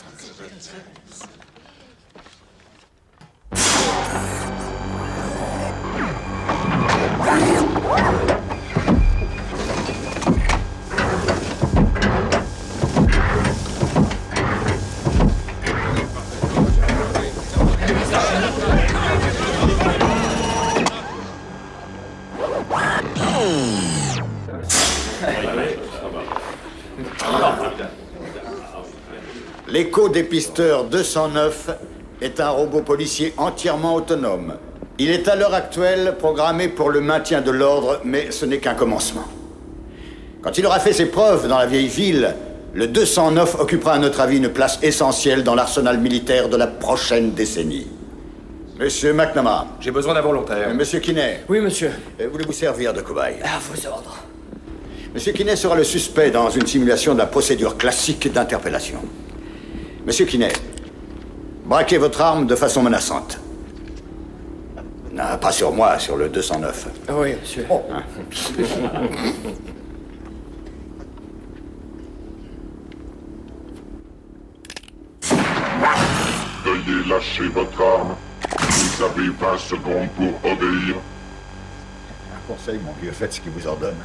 H: L'éco-dépisteur deux cent neuf est un robot policier entièrement autonome. Il est à l'heure actuelle programmé pour le maintien de l'ordre, mais ce n'est qu'un commencement. Quand il aura fait ses preuves dans la vieille ville, le deux cent neuf occupera à notre avis une place essentielle dans l'arsenal militaire de la prochaine décennie. Monsieur McNamara.
I: J'ai besoin d'un volontaire.
H: Monsieur Kinney.
I: Oui, monsieur.
H: Voulez-vous servir de cobaye?
I: À vos ordres.
H: Monsieur Kinney sera le suspect dans une simulation de la procédure classique d'interpellation. Monsieur Kinney, braquez votre arme de façon menaçante. Non, pas sur moi, sur le deux cent neuf.
I: Oui, monsieur.
H: Oh. Hein.
J: Veuillez lâcher votre arme. Vous avez vingt secondes pour obéir.
H: Un conseil, mon vieux, faites ce qu'il vous ordonne.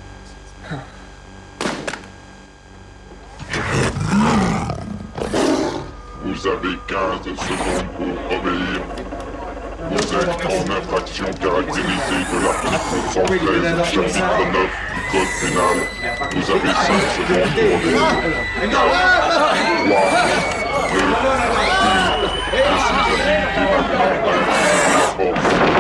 J: Vous avez quinze secondes pour obéir. Vous êtes en infraction caractérisée de l'article soixante-treize, chapitre neuf du Code pénal. Vous avez cinq secondes pour obéir. trois, deux, un. Je suis habilité maintenant à utiliser la force.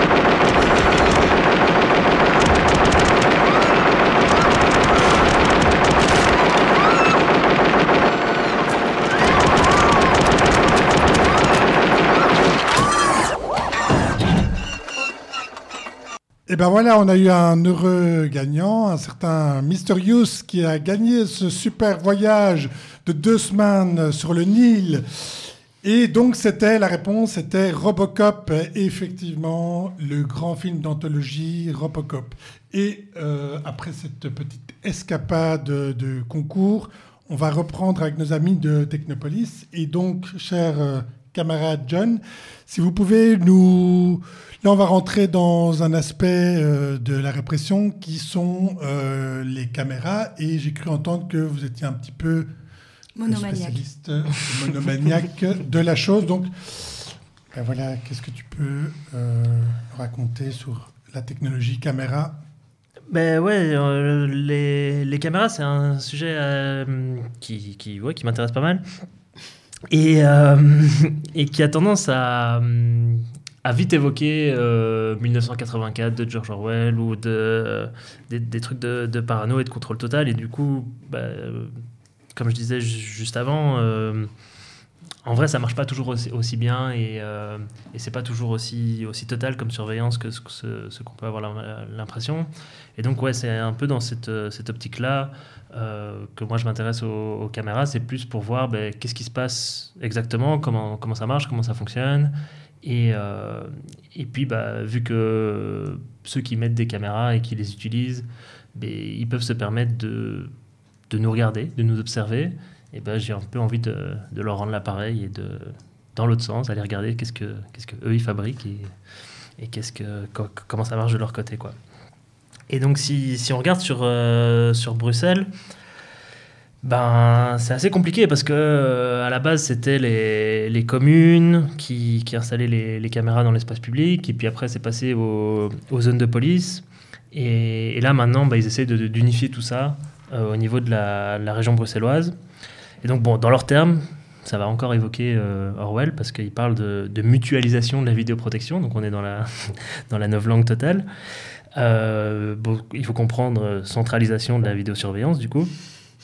D: Et ben voilà, on a eu un heureux gagnant, un certain Mysterious qui a gagné ce super voyage de deux semaines sur le Nil. Et donc c'était, la réponse était Robocop, effectivement, le grand film d'anthologie Robocop. Et euh, après cette petite escapade de, de concours, on va reprendre avec nos amis de Technopolis. Et donc, cher euh, camarade John, si vous pouvez nous... Là, on va rentrer dans un aspect euh, de la répression qui sont euh, les caméras. Et j'ai cru entendre que vous étiez un petit peu
E: monomaniaque,
D: spécialiste, euh, monomaniaque de la chose. Donc, ben voilà, qu'est-ce que tu peux euh, raconter sur la technologie caméra?
B: Ben ouais, euh, les, les caméras, c'est un sujet euh, qui, qui, ouais, qui m'intéresse pas mal. Et, euh, et qui a tendance à... a vite évoqué euh, dix-neuf cent quatre-vingt-quatre de George Orwell ou de, euh, des, des trucs de, de parano et de contrôle total. Et du coup, bah, euh, comme je disais juste avant, euh, en vrai, ça marche pas toujours aussi, aussi bien et, euh, et c'est pas toujours aussi, aussi total comme surveillance que ce, ce, ce qu'on peut avoir l'impression. Et donc, ouais, c'est un peu dans cette, cette optique-là euh, que moi je m'intéresse aux, aux caméras. C'est plus pour voir ben, qu'est-ce qui se passe exactement, comment, comment ça marche, comment ça fonctionne. Et, euh, et puis, bah, vu que ceux qui mettent des caméras et qui les utilisent, ben, ils peuvent se permettre de, de nous regarder, de nous observer. Et ben, j'ai un peu envie de, de leur rendre l'appareil et de, dans l'autre sens, aller regarder qu'est-ce que, qu'est-ce que eux ils fabriquent et, et qu'est-ce que, co- comment ça marche de leur côté, quoi. Et donc, si, si on regarde sur, euh, sur Bruxelles, ben, c'est assez compliqué parce que euh, à la base, c'était les, les communes qui, qui installaient les, les caméras dans l'espace public, et puis après, c'est passé aux, aux zones de police. Et, et là, maintenant, ben, ils essaient de, de, d'unifier tout ça euh, au niveau de la, la région bruxelloise. Et donc, bon, dans leurs termes, ça va encore évoquer euh, Orwell, parce qu'il parle de, de mutualisation de la vidéoprotection, donc on est dans la, dans la novlangue totale. Euh, bon, il faut comprendre centralisation de la vidéosurveillance, du coup.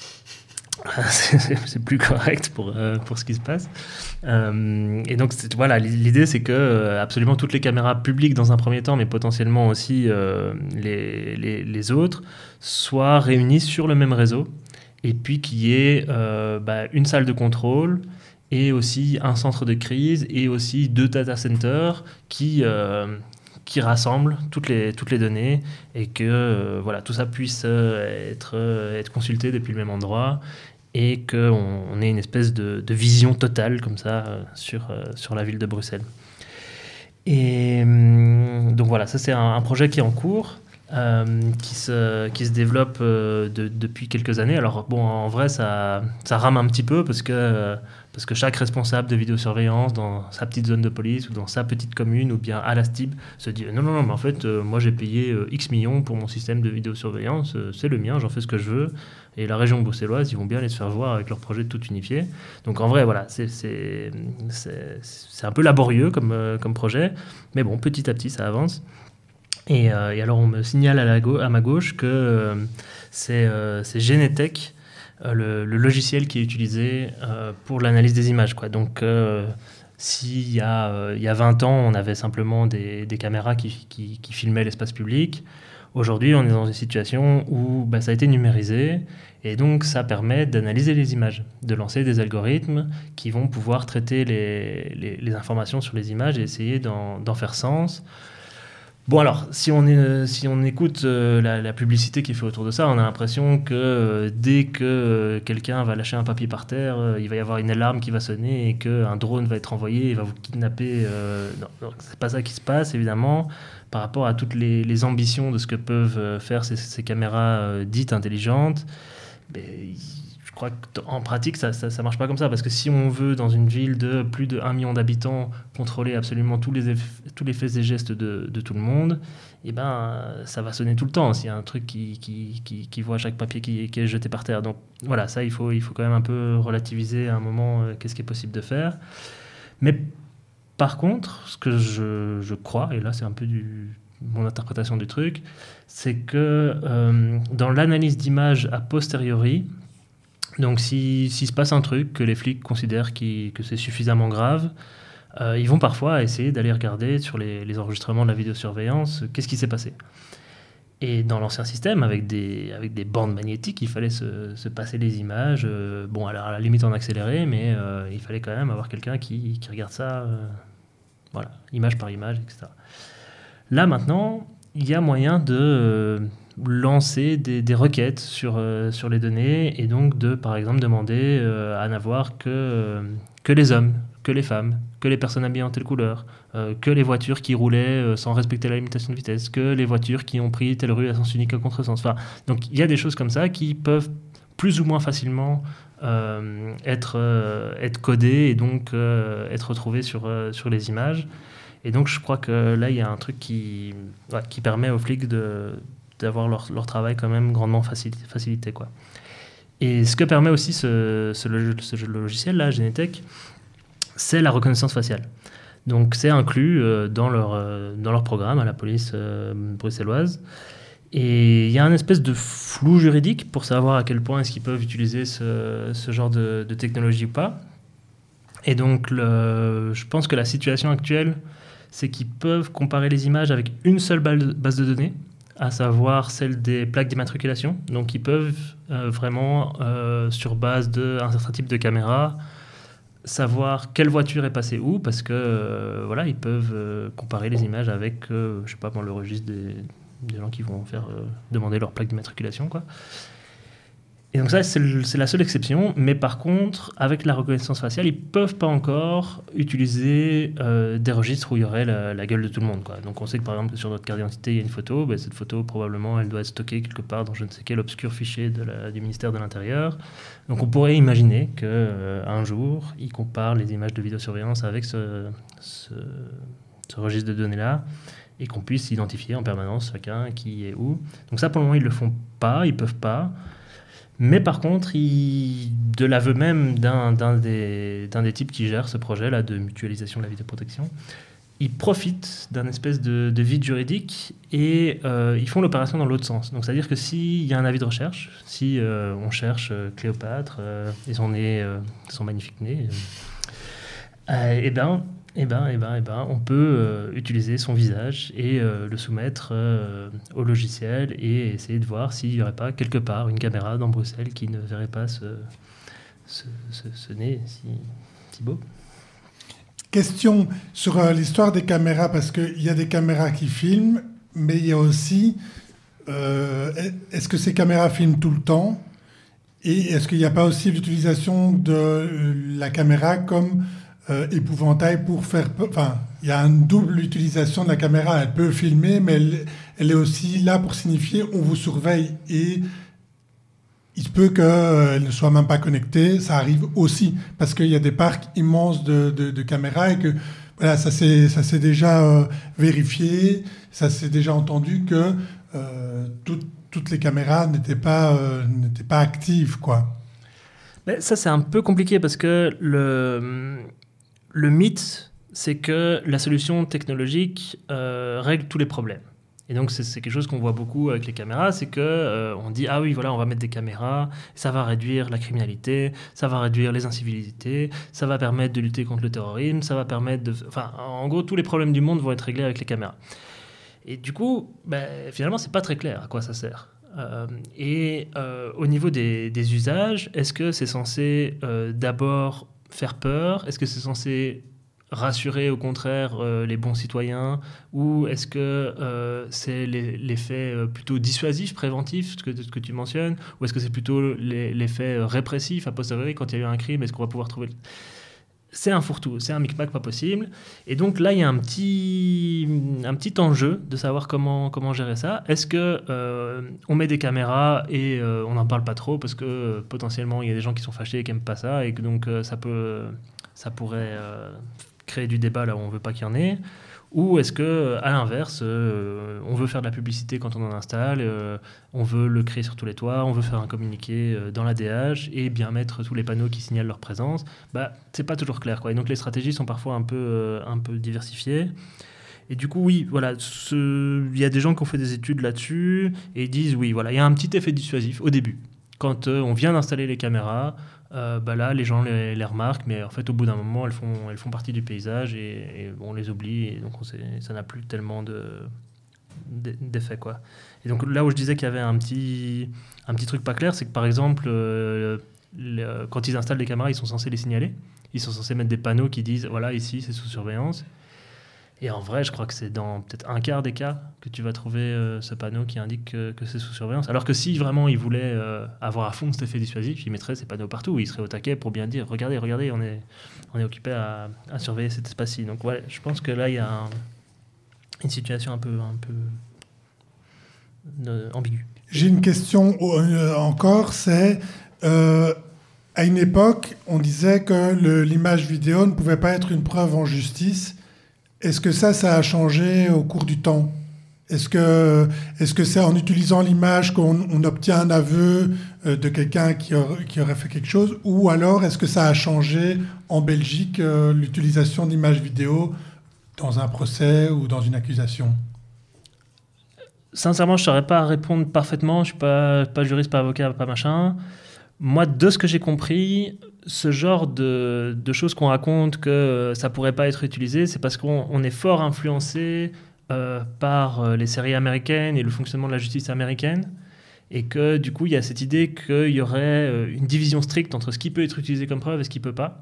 B: c'est, c'est, c'est plus correct pour, euh, pour ce qui se passe. Euh, et donc, c'est, voilà, l'idée, c'est que euh, absolument toutes les caméras publiques, dans un premier temps, mais potentiellement aussi euh, les, les, les autres, soient réunies sur le même réseau. Et puis qu'il y ait euh, bah, une salle de contrôle et aussi un centre de crise et aussi deux data centers qui, euh, qui rassemblent toutes les, toutes les données et que euh, voilà, tout ça puisse euh, être, euh, être consulté depuis le même endroit et qu'on on ait une espèce de, de vision totale comme ça euh, sur, euh, sur la ville de Bruxelles. Et euh, donc voilà, ça c'est un, un projet qui est en cours. Euh, qui, se, qui se développe euh, de, depuis quelques années. Alors bon, en vrai, ça, ça rame un petit peu parce que, euh, parce que chaque responsable de vidéosurveillance dans sa petite zone de police ou dans sa petite commune ou bien à la S T I B se dit non, non, non, mais en fait, euh, moi j'ai payé euh, X millions pour mon système de vidéosurveillance, euh, c'est le mien, j'en fais ce que je veux. Et la région bruxelloise, ils vont bien aller se faire voir avec leur projet de tout unifier. Donc en vrai, voilà, c'est, c'est, c'est, c'est un peu laborieux comme, euh, comme projet, mais bon, petit à petit, ça avance. Et, euh, et alors, on me signale à, la go- à ma gauche que euh, c'est, euh, c'est Genetec, euh, le, le logiciel qui est utilisé euh, pour l'analyse des images, quoi. Donc, euh, s'il y a, euh, il y a vingt ans, on avait simplement des, des caméras qui, qui, qui filmaient l'espace public, aujourd'hui, on est dans une situation où bah, ça a été numérisé, et donc ça permet d'analyser les images, de lancer des algorithmes qui vont pouvoir traiter les, les, les informations sur les images et essayer d'en, d'en faire sens. Bon alors, si on, est, si on écoute euh, la, la publicité qui est faite autour de ça, on a l'impression que euh, dès que euh, quelqu'un va lâcher un papier par terre, euh, il va y avoir une alarme qui va sonner et qu'un drone va être envoyé et va vous kidnapper. Euh, non, non, c'est pas ça qui se passe, évidemment, par rapport à toutes les, les ambitions de ce que peuvent euh, faire ces, ces caméras euh, dites intelligentes. Mais, je crois qu'en pratique, ça ne marche pas comme ça, parce que si on veut, dans une ville de plus de un million d'habitants, contrôler absolument tous les, eff- tous les faits et gestes de, de tout le monde, eh ben, ça va sonner tout le temps s'il y a un truc qui, qui, qui, qui voit chaque papier qui, qui est jeté par terre. Donc voilà, ça, il faut, il faut quand même un peu relativiser à un moment euh, qu'est-ce qui est possible de faire. Mais par contre, ce que je, je crois, et là c'est un peu du, mon interprétation du truc, c'est que euh, dans l'analyse d'images a posteriori, donc, s'il si se passe un truc que les flics considèrent qui, que c'est suffisamment grave, euh, ils vont parfois essayer d'aller regarder sur les, les enregistrements de la vidéosurveillance euh, qu'est-ce qui s'est passé. Et dans l'ancien système, avec des, avec des bandes magnétiques, il fallait se, se passer les images, euh, bon, alors à la limite en accéléré, mais euh, il fallait quand même avoir quelqu'un qui, qui regarde ça, euh, voilà, image par image, et cetera. Là, maintenant, il y a moyen de... Euh, lancer des, des requêtes sur, euh, sur les données et donc de, par exemple, demander euh, à n'avoir que, euh, que les hommes, que les femmes, que les personnes habillées en telle couleur, euh, que les voitures qui roulaient euh, sans respecter la limitation de vitesse, que les voitures qui ont pris telle rue à sens unique à contresens. Enfin, donc il y a des choses comme ça qui peuvent plus ou moins facilement euh, être, euh, être codées et donc euh, être retrouvées sur, euh, sur les images. Et donc je crois que là, il y a un truc qui, ouais, qui permet aux flics de... d'avoir leur, leur travail quand même grandement facilité, facilité, quoi. Et ce que permet aussi ce, ce, ce logiciel-là, Genetec, c'est la reconnaissance faciale. Donc c'est inclus euh, dans, leur, euh, dans leur programme à la police euh, bruxelloise. Et il y a un espèce de flou juridique pour savoir à quel point est-ce qu'ils peuvent utiliser ce, ce genre de, de technologie ou pas. Et donc, le, je pense que la situation actuelle, c'est qu'ils peuvent comparer les images avec une seule base de données, à savoir celle des plaques d'immatriculation. Donc, ils peuvent euh, vraiment, euh, sur base d'un certain type de caméra, savoir quelle voiture est passée où, parce que euh, voilà, ils peuvent euh, comparer les images avec, euh, je sais pas, bon, le registre des, des gens qui vont faire euh, demander leur plaque d'immatriculation, quoi. Et donc ça, c'est, le, c'est la seule exception. Mais par contre, avec la reconnaissance faciale, ils ne peuvent pas encore utiliser euh, des registres où il y aurait la, la gueule de tout le monde, quoi. Donc on sait que par exemple, sur notre carte d'identité, il y a une photo. Ben, cette photo, probablement, elle doit être stockée quelque part dans je ne sais quel obscur fichier de la, du ministère de l'Intérieur. Donc on pourrait imaginer qu'un euh, jour, ils comparent les images de vidéosurveillance avec ce, ce, ce registre de données-là et qu'on puisse identifier en permanence chacun qui est où. Donc ça, pour le moment, ils ne le font pas, ils ne peuvent pas. Mais par contre, il, de l'aveu même d'un, d'un, des, d'un des types qui gère ce projet-là de mutualisation de la vidéoprotection, ils profitent d'un espèce de, de vide juridique et euh, ils font l'opération dans l'autre sens. Donc, c'est-à-dire que s'il y a un avis de recherche, si euh, on cherche euh, Cléopâtre euh, et son nez, euh, son magnifique nez, euh, et ben, eh ben, eh ben, eh ben, on peut euh, utiliser son visage et euh, le soumettre euh, au logiciel et essayer de voir s'il n'y aurait pas quelque part une caméra dans Bruxelles qui ne verrait pas ce, ce, ce, ce nez si, si beau.
D: Question sur euh, l'histoire des caméras, parce qu'il y a des caméras qui filment, mais il y a aussi... Euh, est-ce que ces caméras filment tout le temps ? Et est-ce qu'il n'y a pas aussi l'utilisation de euh, la caméra comme... Euh, épouvantail pour faire... Enfin, il y a une double utilisation de la caméra. Elle peut filmer, mais elle, elle est aussi là pour signifier on vous surveille. Et il se peut qu'elle euh, ne soit même pas connectée. Ça arrive aussi, parce qu'il y a des parcs immenses de, de, de caméras et que voilà, ça s'est, ça s'est déjà euh, vérifié, ça s'est déjà entendu que euh, tout, toutes les caméras n'étaient pas, euh, n'étaient pas actives, quoi.
B: Mais ça, c'est un peu compliqué parce que le... Le mythe, c'est que la solution technologique euh, règle tous les problèmes. Et donc, c'est, c'est quelque chose qu'on voit beaucoup avec les caméras, c'est qu'on euh, dit « Ah oui, voilà, on va mettre des caméras, ça va réduire la criminalité, ça va réduire les incivilités, ça va permettre de lutter contre le terrorisme, ça va permettre de... » Enfin, en gros, tous les problèmes du monde vont être réglés avec les caméras. Et du coup, ben, finalement, c'est pas très clair à quoi ça sert. Euh, et euh, au niveau des, des usages, est-ce que c'est censé euh, d'abord... faire peur? Est-ce que c'est censé rassurer au contraire euh, les bons citoyens? Ou est-ce que euh, c'est les, l'effet euh, plutôt dissuasif, préventif, ce que, ce que tu mentionnes? Ou est-ce que c'est plutôt les, l'effet répressif a posteriori quand il y a eu un crime? Est-ce qu'on va pouvoir trouver... C'est un fourre-tout, c'est un micmac pas possible. Et donc là, il y a un petit, un petit enjeu de savoir comment, comment gérer ça. Est-ce que euh, on met des caméras et euh, on n'en parle pas trop parce que euh, potentiellement, il y a des gens qui sont fâchés et qui n'aiment pas ça et que donc euh, ça, peut, ça pourrait euh, créer du débat là où on ne veut pas qu'il y en ait? Ou est-ce que, à l'inverse, euh, on veut faire de la publicité quand on en installe, euh, on veut le créer sur tous les toits, on veut faire un communiqué euh, dans l'A D H et bien mettre tous les panneaux qui signalent leur présence? Bah, c'est pas toujours clair, quoi. Et donc les stratégies sont parfois un peu, euh, un peu diversifiées. Et du coup, oui, voilà, il y a des gens qui ont fait des études là-dessus et ils disent, oui, voilà, il y a un petit effet dissuasif au début. Quand euh, on vient d'installer les caméras, euh, bah là, les gens les, les remarquent, mais en fait, au bout d'un moment, elles font, elles font partie du paysage et, et on les oublie, et donc on sait, ça n'a plus tellement de, d'effet, quoi. Et donc là où je disais qu'il y avait un petit, un petit truc pas clair, c'est que par exemple, euh, le, quand ils installent des caméras, ils sont censés les signaler. Ils sont censés mettre des panneaux qui disent, voilà, ici, c'est sous surveillance. Et en vrai, je crois que c'est dans peut-être un quart des cas que tu vas trouver euh, ce panneau qui indique que, que c'est sous surveillance. Alors que si vraiment ils voulaient euh, avoir à fond cet effet dissuasif, ils mettraient ces panneaux partout. Ils seraient au taquet pour bien dire « Regardez, regardez, on est, on est occupé à, à surveiller cet espace-ci. » Donc ouais, je pense que là, il y a un, une situation un peu, un peu euh, ambiguë.
D: J'ai une question euh, encore, c'est... Euh, à une époque, on disait que le, l'image vidéo ne pouvait pas être une preuve en justice. Est-ce que ça, ça a changé au cours du temps? Est-ce que, est-ce que c'est en utilisant l'image qu'on on obtient un aveu euh, de quelqu'un qui, aurait, qui aurait fait quelque chose? Ou alors, est-ce que ça a changé en Belgique euh, l'utilisation d'images vidéo dans un procès ou dans une accusation?
B: Sincèrement, je ne saurais pas répondre parfaitement. Je ne suis pas, pas juriste, pas avocat, pas machin. moi, de ce que j'ai compris, ce genre de, de choses qu'on raconte que ça pourrait pas être utilisé, c'est parce qu'on on est fort influencé euh, par euh, les séries américaines et le fonctionnement de la justice américaine, et que du coup, il y a cette idée qu'il y aurait euh, une division stricte entre ce qui peut être utilisé comme preuve et ce qui peut pas.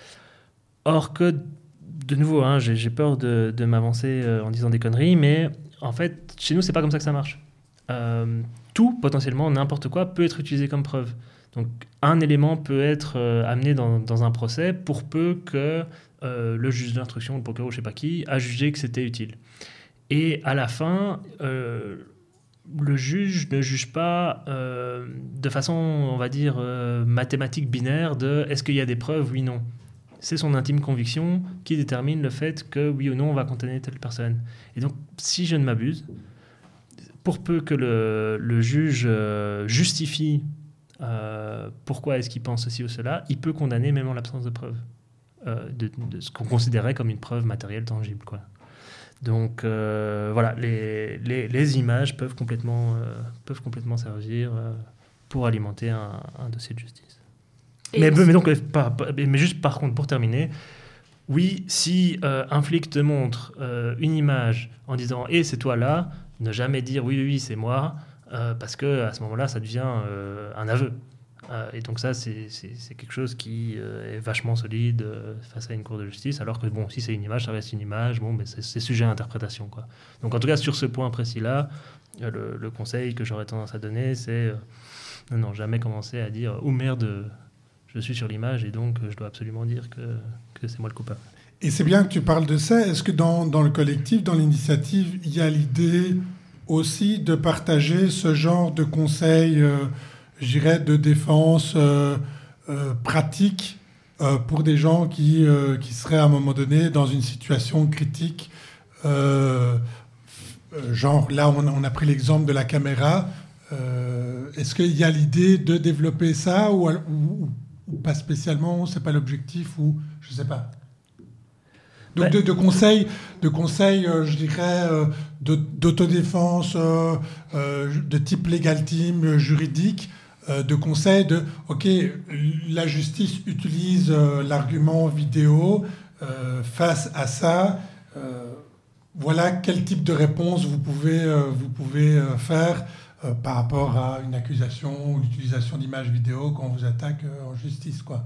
B: Or que, de nouveau, hein, j'ai, j'ai peur de, de m'avancer euh, en disant des conneries, mais en fait, chez nous, c'est pas comme ça que ça marche. Euh, tout, potentiellement, n'importe quoi, peut être utilisé comme preuve. Donc, un élément peut être euh, amené dans, dans un procès pour peu que euh, le juge d'instruction, le procureur ou je sais pas qui, a jugé que c'était utile. Et à la fin, euh, le juge ne juge pas euh, de façon, on va dire, euh, mathématique binaire de est-ce qu'il y a des preuves, oui, non. C'est son intime conviction qui détermine le fait que oui ou non on va condamner telle personne. Et donc, si je ne m'abuse, pour peu que le, le juge euh, justifie euh, pourquoi est-ce qu'il pense ceci ou cela, il peut condamner même en l'absence de preuves, euh, de, de ce qu'on considérait comme une preuve matérielle tangible, quoi. Donc euh, voilà, les, les, les images peuvent complètement, euh, peuvent complètement servir euh, pour alimenter un, un dossier de justice. Mais, mais, donc, par, mais juste par contre, pour terminer, oui, si euh, un flic te montre euh, une image en disant « Eh, c'est toi là », ne jamais dire « Oui, oui, oui, c'est moi euh, », parce qu'à ce moment-là, ça devient euh, un aveu. Euh, et donc ça, c'est, c'est, c'est quelque chose qui euh, est vachement solide euh, face à une cour de justice, alors que, bon, si c'est une image, ça reste une image, bon, mais c'est, c'est sujet à interprétation, quoi. Donc en tout cas, sur ce point précis-là, euh, le, le conseil que j'aurais tendance à donner, c'est euh, non, non, jamais commencer à dire « Oh merde !» je suis sur l'image et donc je dois absolument dire que, que c'est moi le coupable.
D: Et c'est bien que tu parles de ça. Est-ce que dans, dans le collectif, dans l'initiative, il y a l'idée aussi de partager ce genre de conseils, euh, je dirais, de défense euh, euh, pratique euh, pour des gens qui, euh, qui seraient à un moment donné dans une situation critique euh, genre là, on, on a pris l'exemple de la caméra. Euh, est-ce qu'il y a l'idée de développer ça ou, ou ou pas spécialement, c'est pas l'objectif, ou je sais pas. Donc ouais. de, de conseils, de conseils, euh, je dirais, euh, de, d'autodéfense, euh, euh, de type legal team, euh, juridique, euh, de conseils de, ok, la justice utilise euh, l'argument vidéo euh, face à ça. Euh, voilà quel type de réponse vous pouvez, euh, vous pouvez euh, faire. Euh, par rapport à une accusation ou l'utilisation d'images vidéo quand on vous attaque euh, en justice, quoi.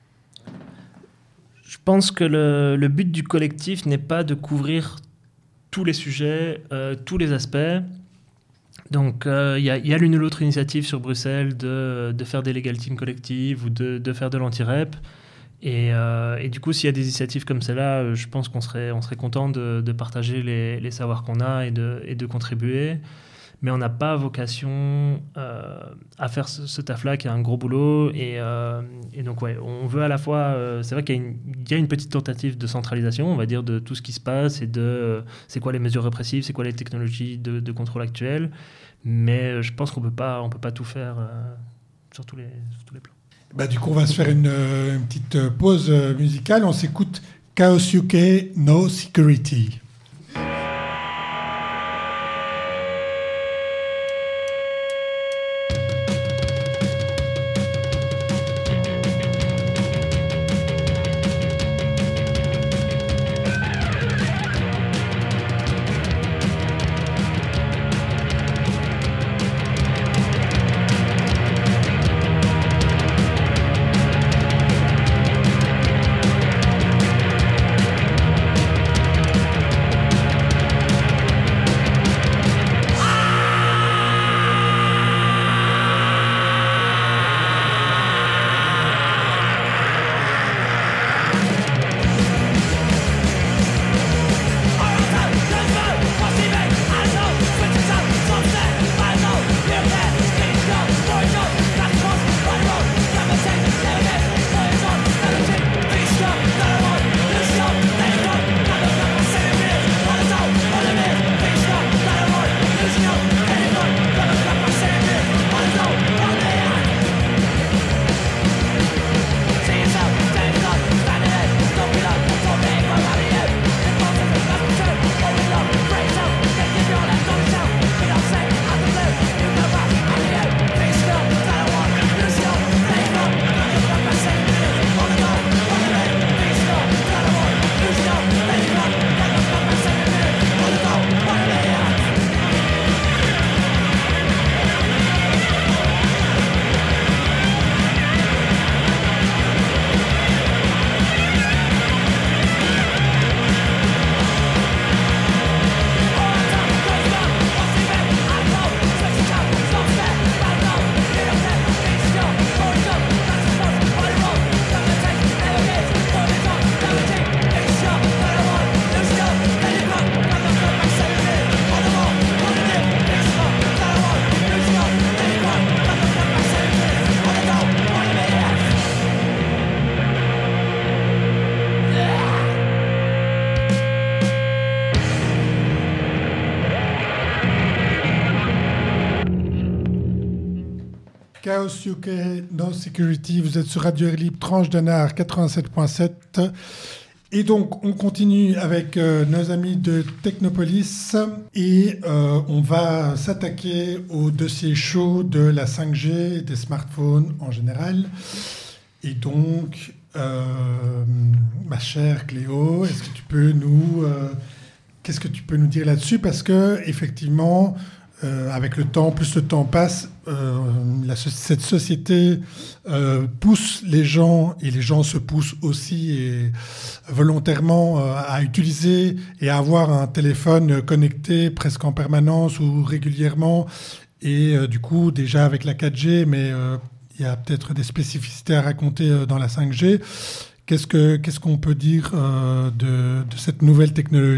B: Je pense que le, le but du collectif n'est pas de couvrir tous les sujets, euh, tous les aspects. Donc, il euh, y, y a l'une ou l'autre initiative sur Bruxelles de, de faire des legal teams collectives ou de, de faire de l'anti-rep. Et, euh, et du coup, s'il y a des initiatives comme celle-là, je pense qu'on serait, on serait content de, de partager les, les savoirs qu'on a et de, et de contribuer. Mais on n'a pas vocation euh, à faire ce, ce taf-là qui est un gros boulot. Et, euh, et donc, ouais, on veut à la fois... Euh, c'est vrai qu'il y a, une, il y a une petite tentative de centralisation, on va dire, de tout ce qui se passe et de euh, c'est quoi les mesures répressives, c'est quoi les technologies de, de contrôle actuelles. Mais je pense qu'on peut pas, on peut pas tout faire euh, sur, tous les, sur tous les plans.
D: Bah, du coup, on va se faire une, une petite pause musicale. On s'écoute Chaos U K, No Security. Chaos U K, No Security, vous êtes sur Radio Air Libre, Tranche d'un art quatre-vingt-sept virgule sept. Et donc, on continue avec euh, nos amis de Technopolis et euh, on va s'attaquer au dossier chaud de la cinq G et des smartphones en général. Et donc, euh, ma chère Cléo, est-ce que tu peux nous, euh, qu'est-ce que tu peux nous dire là-dessus ? Parce que effectivement, euh, avec le temps, plus le temps passe, euh, la, cette société euh, pousse les gens et les gens se poussent aussi et volontairement euh, à utiliser et à avoir un téléphone connecté presque en permanence ou régulièrement. Et euh, du coup, déjà avec la quatre G, mais euh, il y a peut-être des spécificités à raconter euh, dans la cinq G. Qu'est-ce que, qu'est-ce qu'on peut dire euh, de, de cette nouvelle technologie ?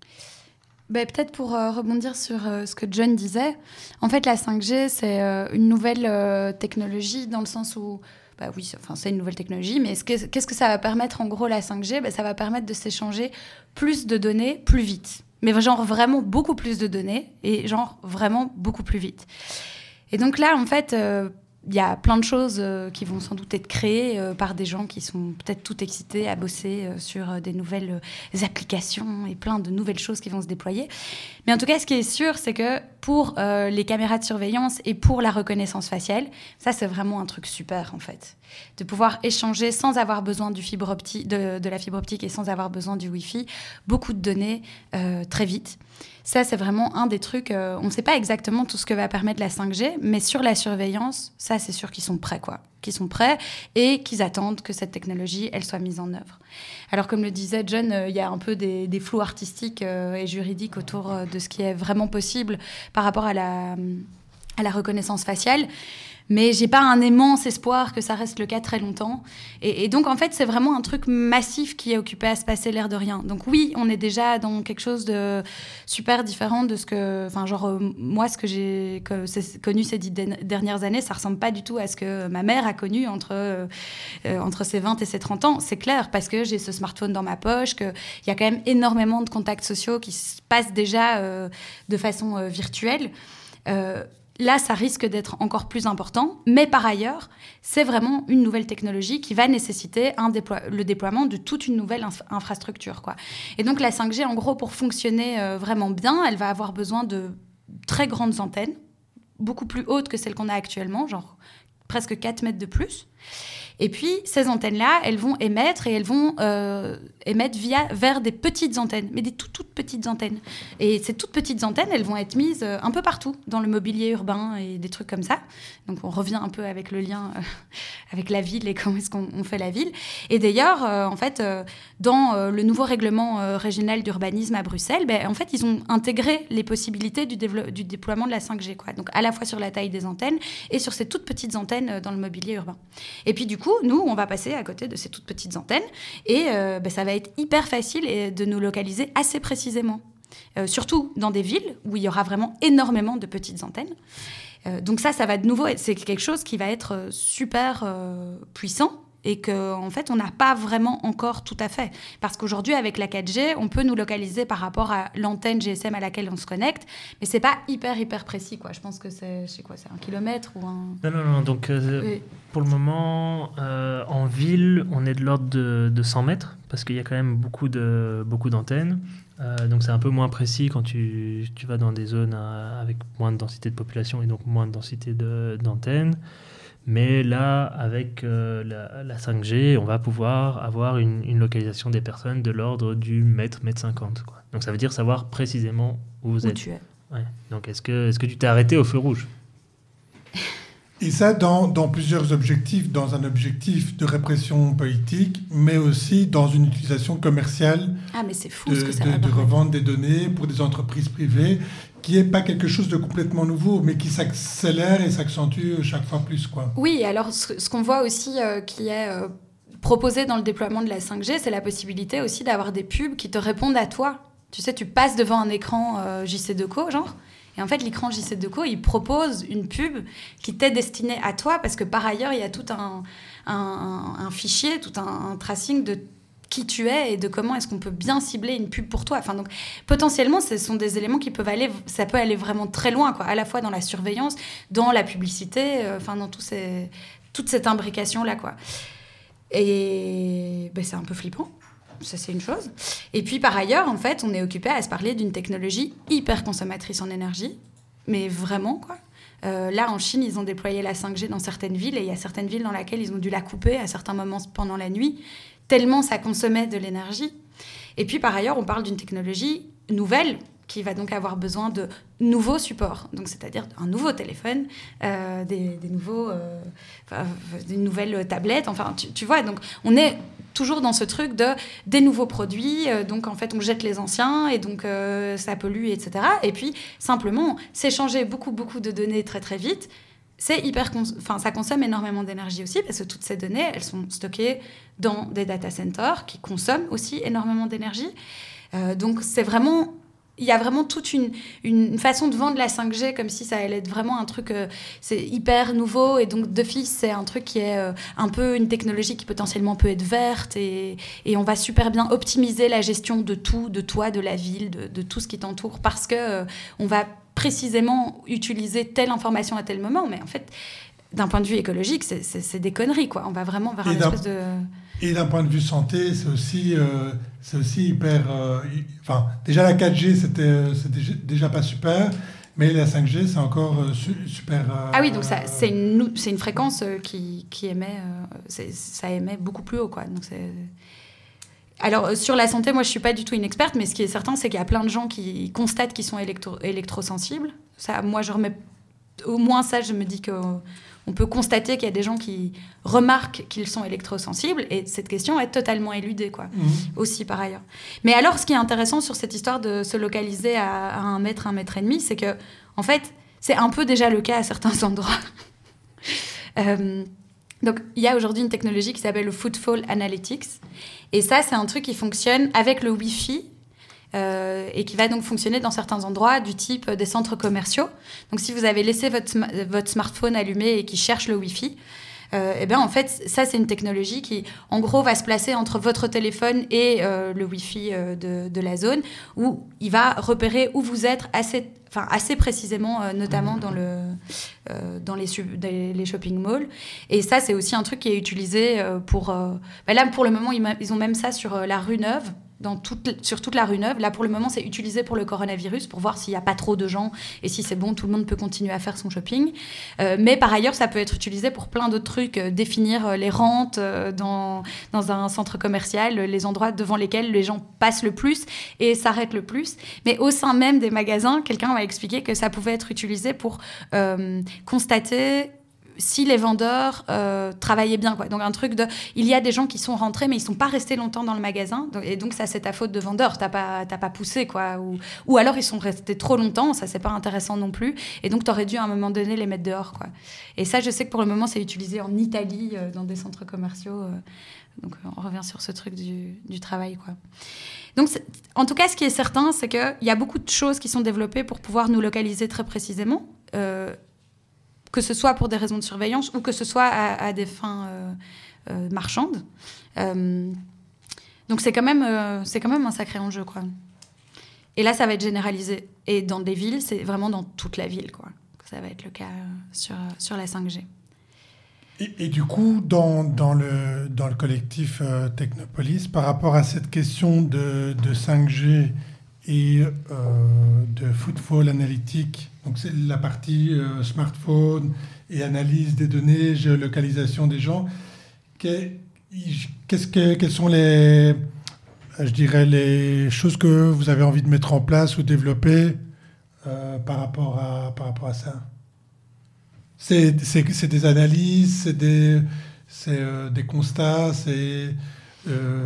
E: Ben, peut-être pour euh, rebondir sur euh, ce que John disait, en fait la cinq G c'est euh, une nouvelle euh, technologie dans le sens où, bah oui, enfin, c'est une nouvelle technologie, mais ce que, qu'est-ce que ça va permettre en gros la cinq G ? Ben, ça va permettre de s'échanger plus de données plus vite, mais genre vraiment beaucoup plus de données et genre vraiment beaucoup plus vite. Et donc là en fait... Euh, il y a plein de choses euh, qui vont sans doute être créées euh, par des gens qui sont peut-être tout excités à bosser euh, sur euh, des nouvelles euh, applications et plein de nouvelles choses qui vont se déployer. Mais en tout cas, ce qui est sûr, c'est que pour euh, les caméras de surveillance et pour la reconnaissance faciale, ça, c'est vraiment un truc super, en fait. De pouvoir échanger sans avoir besoin du fibre optique, de, de la fibre optique et sans avoir besoin du Wi-Fi, beaucoup de données euh, très vite. Ça, c'est vraiment un des trucs... Euh, on ne sait pas exactement tout ce que va permettre la cinq G, mais sur la surveillance, ça, c'est sûr qu'ils sont prêts, quoi. Qu'ils sont prêts et qu'ils attendent que cette technologie, elle soit mise en œuvre. Alors, comme le disait John, il euh, y a un peu des, des flous artistiques euh, et juridiques autour euh, de ce qui est vraiment possible par rapport à la, à la reconnaissance faciale. Mais j'ai pas un immense espoir que ça reste le cas très longtemps. Et, et donc, en fait, c'est vraiment un truc massif qui est occupé à se passer l'air de rien. Donc oui, on est déjà dans quelque chose de super différent de ce que... Enfin, genre, euh, moi, ce que j'ai que, connu ces dix dernières années, ça ressemble pas du tout à ce que ma mère a connu entre, euh, entre ses vingt et ses trente ans. C'est clair, parce que j'ai ce smartphone dans ma poche, qu'il y a quand même énormément de contacts sociaux qui se passent déjà euh, de façon euh, virtuelle. Euh, Là, ça risque d'être encore plus important. Mais par ailleurs, c'est vraiment une nouvelle technologie qui va nécessiter un déplo- le déploiement de toute une nouvelle inf- infrastructure, quoi. Et donc, la cinq G, en gros, pour fonctionner euh, vraiment bien, elle va avoir besoin de très grandes antennes, beaucoup plus hautes que celles qu'on a actuellement, genre presque quatre mètres de plus. Et puis, ces antennes-là, elles vont émettre et elles vont euh, émettre via, vers des petites antennes, mais des toutes, toutes petites antennes. Et ces toutes petites antennes, elles vont être mises euh, un peu partout, dans le mobilier urbain et des trucs comme ça. Donc, on revient un peu avec le lien euh, avec la ville et comment est-ce qu'on on fait la ville. Et d'ailleurs, euh, en fait, euh, dans euh, le nouveau règlement euh, régional d'urbanisme à Bruxelles, ben, en fait, ils ont intégré les possibilités du, dévelop- du déploiement de la cinq G, quoi. Donc, à la fois sur la taille des antennes et sur ces toutes petites antennes euh, dans le mobilier urbain. Et puis, du coup, nous, on va passer à côté de ces toutes petites antennes et euh, ben, ça va être hyper facile de nous localiser assez précisément. Euh, surtout dans des villes où il y aura vraiment énormément de petites antennes. Euh, donc ça, ça va de nouveau, c'est quelque chose qui va être super euh, puissant et qu'en en fait, on n'a pas vraiment encore tout à fait. Parce qu'aujourd'hui, avec la quatre G, on peut nous localiser par rapport à l'antenne G S M à laquelle on se connecte, mais c'est pas hyper, hyper précis, quoi. Je pense que c'est, je sais quoi, c'est un kilomètre ou un...
B: Non, non, non, donc euh,
E: oui.
B: Pour le moment, euh, en ville, on est de l'ordre de, de cent mètres, parce qu'il y a quand même beaucoup, de, beaucoup d'antennes. Euh, donc c'est un peu moins précis quand tu, tu vas dans des zones euh, avec moins de densité de population et donc moins de densité de, d'antennes. Mais là, avec euh, la, la cinq G, on va pouvoir avoir une, une localisation des personnes de l'ordre du mètre, mètre cinquante, quoi. Donc ça veut dire savoir précisément où vous
E: où
B: êtes.
E: tu es.
B: Ouais. Donc est-ce que, est-ce que tu t'es arrêté au feu rouge ?
D: Et ça, dans, dans plusieurs objectifs, dans un objectif de répression politique, mais aussi dans une utilisation commerciale
E: Ah, mais c'est fou
D: de,
E: ce que ça
D: de,
E: va
D: de
E: permettre.
D: revendre des données pour des entreprises privées, qui n'est pas quelque chose de complètement nouveau, mais qui s'accélère et s'accentue chaque fois plus, quoi.
E: Oui, alors ce, ce qu'on voit aussi euh, qui est euh, proposé dans le déploiement de la cinq G, c'est la possibilité aussi d'avoir des pubs qui te répondent à toi. Tu sais, tu passes devant un écran euh, J C Deco, genre, et en fait, l'écran J C Deco, il propose une pub qui t'est destinée à toi, parce que par ailleurs, il y a tout un, un, un fichier, tout un, un tracing de qui tu es et de comment est-ce qu'on peut bien cibler une pub pour toi. Enfin, donc, potentiellement, ce sont des éléments qui peuvent aller, ça peut aller vraiment très loin, quoi, à la fois dans la surveillance, dans la publicité, euh, enfin, dans tous ces, toute cette imbrication-là, quoi. Et ben, c'est un peu flippant. Ça, c'est une chose. Et puis, par ailleurs, en fait, on est occupé à se parler d'une technologie hyper consommatrice en énergie, mais vraiment, quoi. Euh, là, en Chine, ils ont déployé la cinq G dans certaines villes, et il y a certaines villes dans lesquelles ils ont dû la couper à certains moments pendant la nuit, tellement ça consommait de l'énergie. Et puis, par ailleurs, on parle d'une technologie nouvelle qui va donc avoir besoin de nouveaux supports, donc c'est-à-dire un nouveau téléphone, euh, des, des nouveaux, euh, enfin, des nouvelles tablettes. Enfin, tu, tu vois, donc on est toujours dans ce truc de des nouveaux produits. Euh, donc en fait, on jette les anciens et donc euh, ça pollue, et cetera. Et puis simplement s'échanger beaucoup beaucoup de données très très vite. C'est hyper, cons- enfin, ça consomme énormément d'énergie aussi parce que toutes ces données, elles sont stockées dans des data centers qui consomment aussi énormément d'énergie. Euh, donc, c'est vraiment, il y a vraiment toute une, une façon de vendre la cinq G comme si ça allait être vraiment un truc, euh, c'est hyper nouveau et donc d'office, c'est un truc qui est euh, un peu une technologie qui potentiellement peut être verte et, et on va super bien optimiser la gestion de tout, de toi, de la ville, de, de tout ce qui t'entoure parce que euh, on va précisément utiliser telle information à tel moment, mais en fait, d'un point de vue écologique, c'est, c'est, c'est des conneries, quoi. On va vraiment vers
D: et
E: une espèce de...
D: Et d'un point de vue santé, c'est aussi, euh, c'est aussi hyper... Euh, enfin, déjà la quatre G, c'était, c'était déjà pas super, mais la cinq G, c'est encore euh, su- super... Euh,
E: ah oui, donc ça, c'est, une, c'est une fréquence euh, qui, qui émet... Euh, c'est, ça émet beaucoup plus haut, quoi. Donc c'est... Alors, sur la santé, moi, je ne suis pas du tout une experte, mais ce qui est certain, c'est qu'il y a plein de gens qui constatent qu'ils sont électro- électrosensibles. Ça, moi, je remets... Au moins ça, je me dis qu'on peut constater qu'il y a des gens qui remarquent qu'ils sont électrosensibles, et cette question est totalement éludée, quoi, mmh. aussi, par ailleurs. Mais alors, ce qui est intéressant sur cette histoire de se localiser à, à un mètre, un mètre et demi, c'est que, en fait, c'est un peu déjà le cas à certains endroits. euh, Donc, il y a aujourd'hui une technologie qui s'appelle le Footfall Analytics. Et ça, c'est un truc qui fonctionne avec le Wi-Fi euh, et qui va donc fonctionner dans certains endroits du type des centres commerciaux. Donc, si vous avez laissé votre, votre smartphone allumé et qui cherche le Wi-Fi, euh, eh bien, en fait, ça, c'est une technologie qui, en gros, va se placer entre votre téléphone et euh, le Wi-Fi euh, de, de la zone, où il va repérer où vous êtes assez... Enfin, assez précisément, euh, notamment dans, le, euh, dans les, sub, des, les shopping malls. Et ça, c'est aussi un truc qui est utilisé euh, pour... Euh, bah là, pour le moment, ils, ils ont même ça sur euh, la rue Neuve, dans toute, sur toute la rue Neuve. Là, pour le moment, c'est utilisé pour le coronavirus, pour voir s'il n'y a pas trop de gens et si c'est bon, tout le monde peut continuer à faire son shopping. Euh, mais par ailleurs, ça peut être utilisé pour plein d'autres trucs, euh, définir euh, les rentes euh, dans, dans un centre commercial, les endroits devant lesquels les gens passent le plus et s'arrêtent le plus. Mais au sein même des magasins, quelqu'un m'a expliqué que ça pouvait être utilisé pour euh, constater si les vendeurs euh, travaillaient bien, quoi. Donc un truc de, il y a des gens qui sont rentrés mais ils sont pas restés longtemps dans le magasin, donc, et donc ça c'est ta faute de vendeur, t'as pas t'as pas poussé, quoi, ou ou alors ils sont restés trop longtemps, ça c'est pas intéressant non plus, et donc t'aurais dû à un moment donné les mettre dehors, quoi. Et ça, je sais que pour le moment c'est utilisé en Italie euh, dans des centres commerciaux, euh, donc on revient sur ce truc du du travail, quoi. Donc, en tout cas, ce qui est certain, c'est qu'il y a beaucoup de choses qui sont développées pour pouvoir nous localiser très précisément. Euh, que ce soit pour des raisons de surveillance ou que ce soit à, à des fins euh, euh, marchandes. Euh, donc c'est quand même, euh, c'est quand même un sacré enjeu, quoi. Et là, ça va être généralisé. Et dans des villes, c'est vraiment dans toute la ville, quoi. Ça va être le cas sur, sur la cinq G.
D: Et, et du coup, dans, dans, le, dans le collectif euh, Technopolis, par rapport à cette question de, de cinq G et euh, de footfall analytique, donc c'est la partie euh, smartphone et analyse des données, géolocalisation des gens. Qu'est-ce que, quelles sont les, je dirais, les choses que vous avez envie de mettre en place ou développer euh, par rapport à, par rapport à ça? C'est, c'est, c'est des analyses, c'est des, c'est, euh, des constats, c'est... Euh...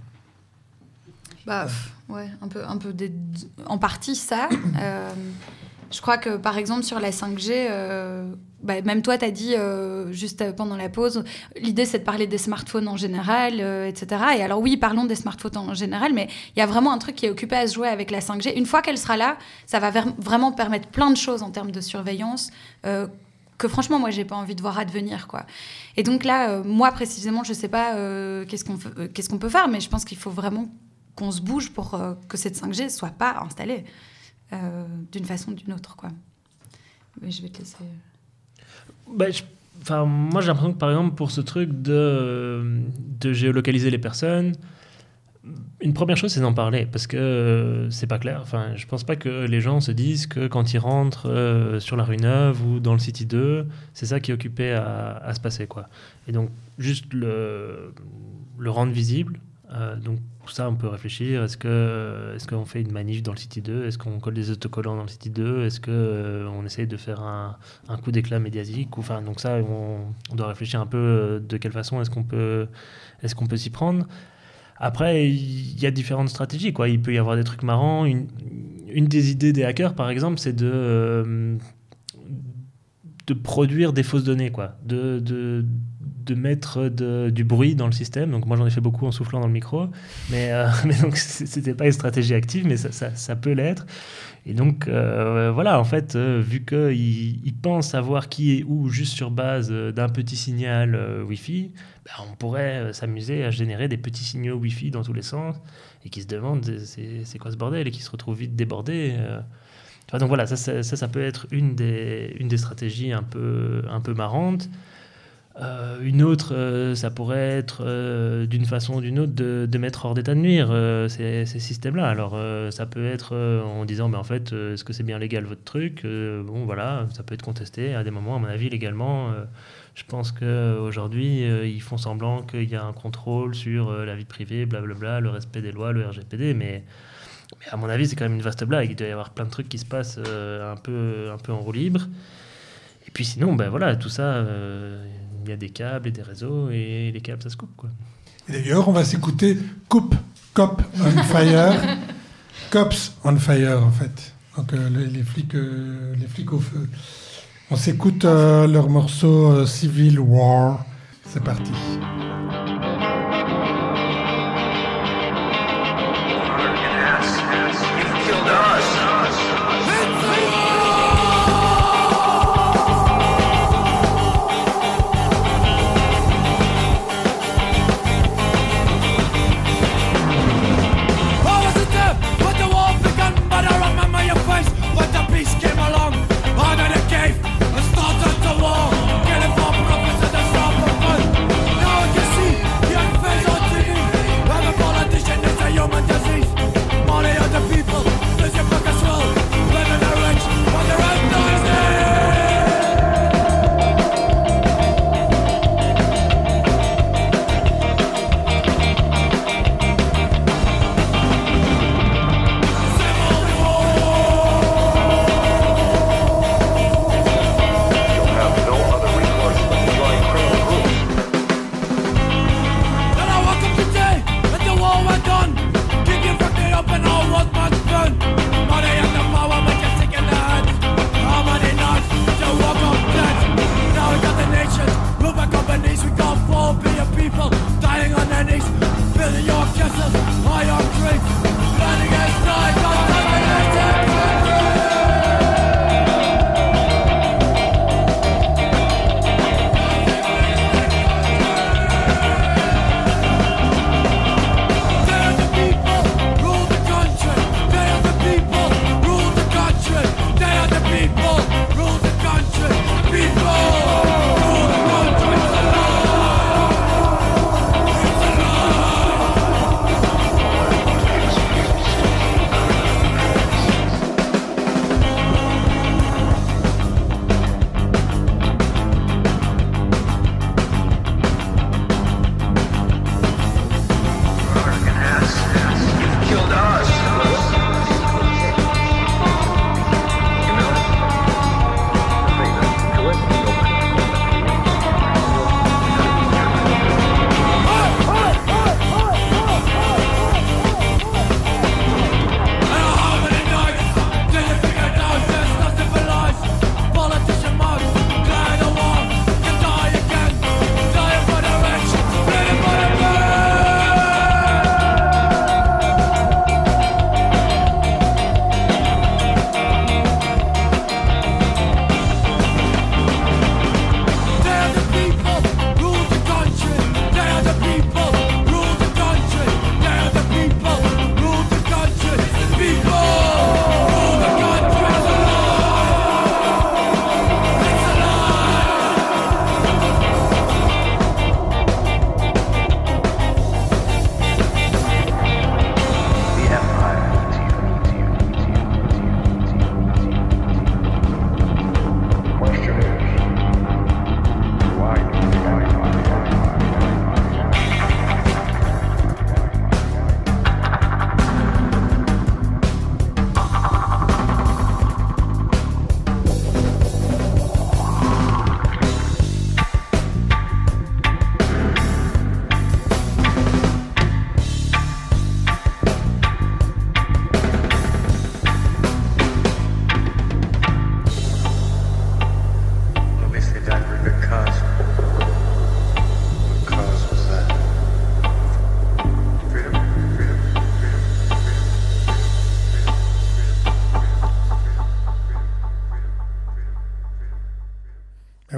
E: Bah, ouais, un peu, un peu des, en partie ça. Euh, je crois que, par exemple, sur la cinq G, euh, bah, même toi, tu as dit, euh, juste pendant la pause, l'idée, c'est de parler des smartphones en général, euh, et cetera. Et alors, oui, parlons des smartphones en général, mais il y a vraiment un truc qui est occupé à se jouer avec la cinq G. Une fois qu'elle sera là, ça va ver- vraiment permettre plein de choses en termes de surveillance, euh, que franchement, moi, j'ai pas envie de voir advenir, quoi. Et donc là, euh, moi, précisément, je sais pas euh, qu'est-ce qu'on, f- euh, qu'est-ce qu'on peut faire, mais je pense qu'il faut vraiment qu'on se bouge pour euh, que cette cinq G soit pas installée euh, d'une façon ou d'une autre, quoi. Mais je vais te laisser...
B: Bah, je... Enfin, moi, j'ai l'impression que, par exemple, pour ce truc de, de géolocaliser les personnes, une première chose, c'est d'en parler, parce que euh, c'est pas clair. Enfin, je pense pas que les gens se disent que quand ils rentrent euh, sur la rue Neuve ou dans le City deux, c'est ça qui est occupé à, à se passer, quoi. Et donc, juste le, le rendre visible. Euh, donc, ça, on peut réfléchir. Est-ce que, est-ce qu'on fait une manif dans le City deux ? Est-ce qu'on colle des autocollants dans le City deux ? Est-ce qu'on euh, essaye de faire un, un coup d'éclat médiatique ? Enfin, donc ça, on, on doit réfléchir un peu de quelle façon est-ce qu'on peut, est-ce qu'on peut s'y prendre. Après, il y a différentes stratégies, quoi. Il peut y avoir des trucs marrants. Une, une des idées des hackers, par exemple, c'est de, euh, de produire des fausses données, quoi. De, de, de mettre de, du bruit dans le système. Donc moi, j'en ai fait beaucoup en soufflant dans le micro. Mais, euh, mais donc, c'était pas une stratégie active, mais ça, ça, ça peut l'être. Et donc, euh, voilà, en fait, euh, vu qu'ils ils pensent savoir qui est où juste sur base euh, d'un petit signal euh, Wi-Fi, ben, on pourrait euh, s'amuser à générer des petits signaux Wi-Fi dans tous les sens et qui se demandent c'est, c'est quoi ce bordel et qui se retrouvent vite débordés. Euh. Enfin, donc voilà, ça, ça, ça, ça peut être une des, une des stratégies un peu, un peu marrantes. Euh, une autre, euh, ça pourrait être euh, d'une façon ou d'une autre de, de mettre hors d'état de nuire euh, ces, ces systèmes-là. Alors, euh, ça peut être euh, en disant, mais en fait, euh, est-ce que c'est bien légal votre truc ? euh, Bon, voilà, ça peut être contesté à des moments, à mon avis, légalement. Euh, je pense qu'aujourd'hui, euh, ils font semblant qu'il y a un contrôle sur euh, la vie privée, blablabla, le respect des lois, le R G P D, mais, mais à mon avis, c'est quand même une vaste blague. Il doit y avoir plein de trucs qui se passent euh, un peu, un peu en roue libre. Et puis sinon, ben voilà, tout ça... Euh, il y a des câbles et des réseaux, et les câbles, ça se coupe, quoi.
D: Et d'ailleurs, on va s'écouter Coupe, Cop on Fire. Cops on Fire, en fait. Donc, euh, les, les, flics, euh, les flics au feu. On s'écoute euh, leur morceau euh, Civil War. C'est parti.
K: People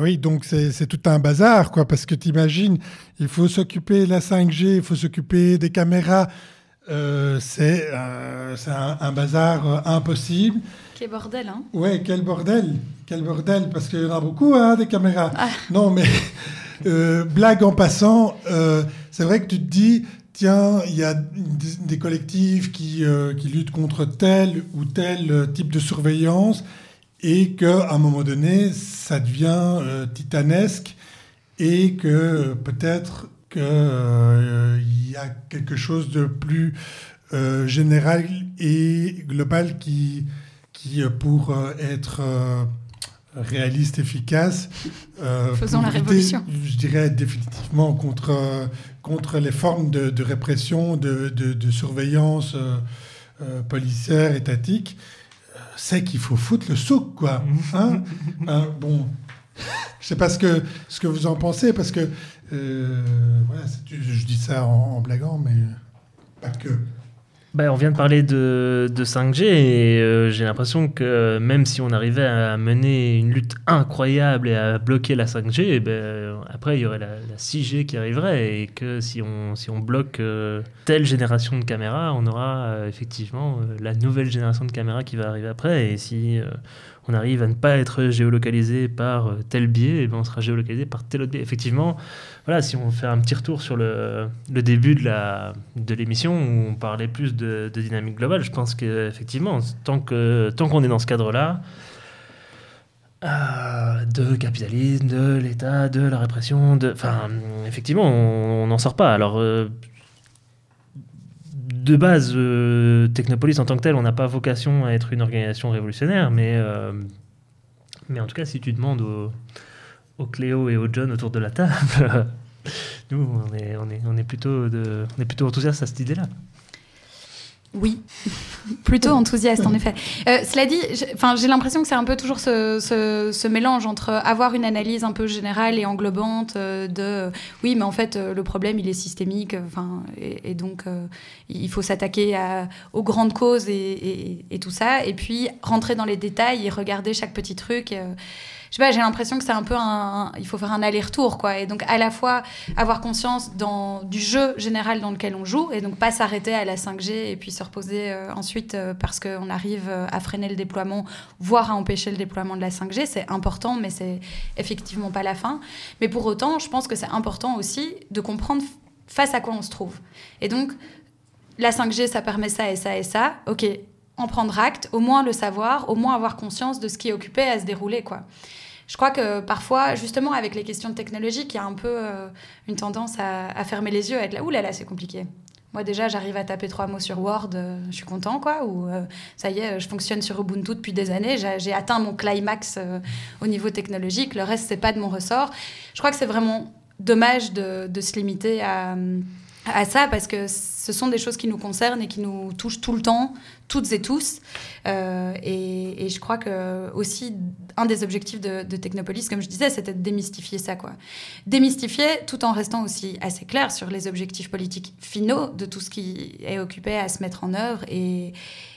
D: Oui, donc c'est, c'est tout un bazar, quoi, parce que t'imagines, il faut s'occuper de la cinq G, il faut s'occuper des caméras. Euh, c'est euh, c'est un, un bazar euh, impossible.
E: Quel bordel, hein.
D: Ouais, quel bordel, quel bordel, parce qu'il y en a beaucoup, hein, des caméras.
E: Ah.
D: Non, mais euh, blague en passant, euh, c'est vrai que tu te dis, tiens, il y a des, des collectifs qui, euh, qui luttent contre tel ou tel type de surveillance, et qu'à un moment donné, ça devient euh, titanesque, et que euh, peut-être qu'il euh, y a quelque chose de plus euh, général et global qui, qui pour euh, être euh, réaliste, efficace, euh,
E: faisons la
D: lutter,
E: révolution.
D: Je dirais définitivement contre, euh, contre les formes de, de répression, de, de, de surveillance euh, euh, policière, étatique, euh, c'est qu'il faut foutre le souk, quoi. Hein hein, bon, je sais pas ce que, ce que vous en pensez, parce que euh, voilà, c'est, je dis ça en, en blaguant, mais pas que.
B: Ben, on vient de parler de, de cinq G et euh, j'ai l'impression que même si on arrivait à mener une lutte incroyable et à bloquer la cinq G, ben, après il y aurait la, la six G qui arriverait et que si on, si on bloque euh, telle génération de caméras, on aura euh, effectivement euh, la nouvelle génération de caméras qui va arriver après. Et si euh, on arrive à ne pas être géolocalisé par euh, tel biais, eh ben, on sera géolocalisé par tel autre biais. Effectivement, voilà, si on fait un petit retour sur le, le début de, la, de l'émission où on parlait plus de, de dynamique globale, je pense qu'effectivement, tant, que, tant qu'on est dans ce cadre-là, euh, de capitalisme, de l'État, de la répression, de, enfin, effectivement, on n'en sort pas. Alors, euh, de base, euh, Technopolis en tant que tel, on n'a pas vocation à être une organisation révolutionnaire, mais, euh, mais en tout cas, si tu demandes aux, aux Cléo et aux John autour de la table, nous, on est, on, est, on, est plutôt de, on est plutôt enthousiastes à cette idée-là.
E: Oui, plutôt enthousiaste en effet. Euh, cela dit, j'ai, j'ai l'impression que c'est un peu toujours ce, ce, ce mélange entre avoir une analyse un peu générale et englobante euh, de oui, mais en fait euh, le problème il est systémique, enfin et, et donc euh, il faut s'attaquer à, aux grandes causes et, et, et tout ça, et puis rentrer dans les détails et regarder chaque petit truc. Euh, Je sais pas, j'ai l'impression que c'est un peu un, un... Il faut faire un aller-retour, quoi. Et donc, à la fois, avoir conscience dans, du jeu général dans lequel on joue, et donc pas s'arrêter à la cinq G et puis se reposer euh, ensuite euh, parce qu'on arrive euh, à freiner le déploiement, voire à empêcher le déploiement de la cinq G. C'est important, mais c'est effectivement pas la fin. Mais pour autant, je pense que c'est important aussi de comprendre face à quoi on se trouve. Et donc, la cinq G, ça permet ça et ça et ça. OK, en prendre acte, au moins le savoir, au moins avoir conscience de ce qui est occupé à se dérouler, quoi. Je crois que parfois, justement, avec les questions technologiques, il y a un peu euh, une tendance à, à fermer les yeux, à être là, ouh là là, c'est compliqué. Moi, déjà, j'arrive à taper trois mots sur Word, euh, je suis content, quoi. Ou euh, ça y est, je fonctionne sur Ubuntu depuis des années, j'ai, j'ai atteint mon climax euh, au niveau technologique, le reste, c'est pas de mon ressort. Je crois que c'est vraiment dommage de, de se limiter à... à ça, parce que ce sont des choses qui nous concernent et qui nous touchent tout le temps, toutes et tous. Euh, et, et je crois que aussi, un des objectifs de, de Technopolis, comme je disais, c'était de démystifier ça, quoi. Démystifier tout en restant aussi assez clair sur les objectifs politiques finaux de tout ce qui est occupé à se mettre en œuvre. Et,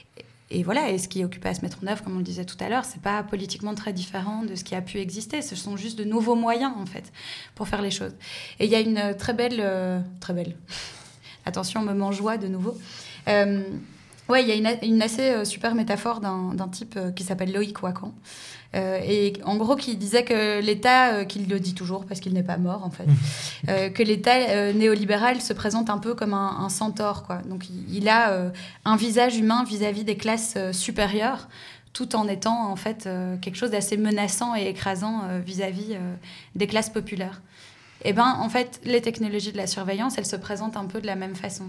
E: et voilà, et ce qui est occupé à se mettre en œuvre, comme on le disait tout à l'heure, c'est pas politiquement très différent de ce qui a pu exister. Ce sont juste de nouveaux moyens, en fait, pour faire les choses. Et il y a une très belle... Euh, très belle... Attention, on me mangeoie de nouveau. Euh, ouais, il y a une, une assez euh, super métaphore d'un, d'un type euh, qui s'appelle Loïc Wacan. Euh, et en gros, qui disait que l'État, euh, qu'il le dit toujours parce qu'il n'est pas mort, en fait, euh, que l'État euh, néolibéral se présente un peu comme un, un centaure, quoi. Donc, il, il a euh, un visage humain vis-à-vis des classes euh, supérieures, tout en étant, en fait, euh, quelque chose d'assez menaçant et écrasant euh, vis-à-vis euh, des classes populaires. Eh ben, en fait, les technologies de la surveillance, elles se présentent un peu de la même façon.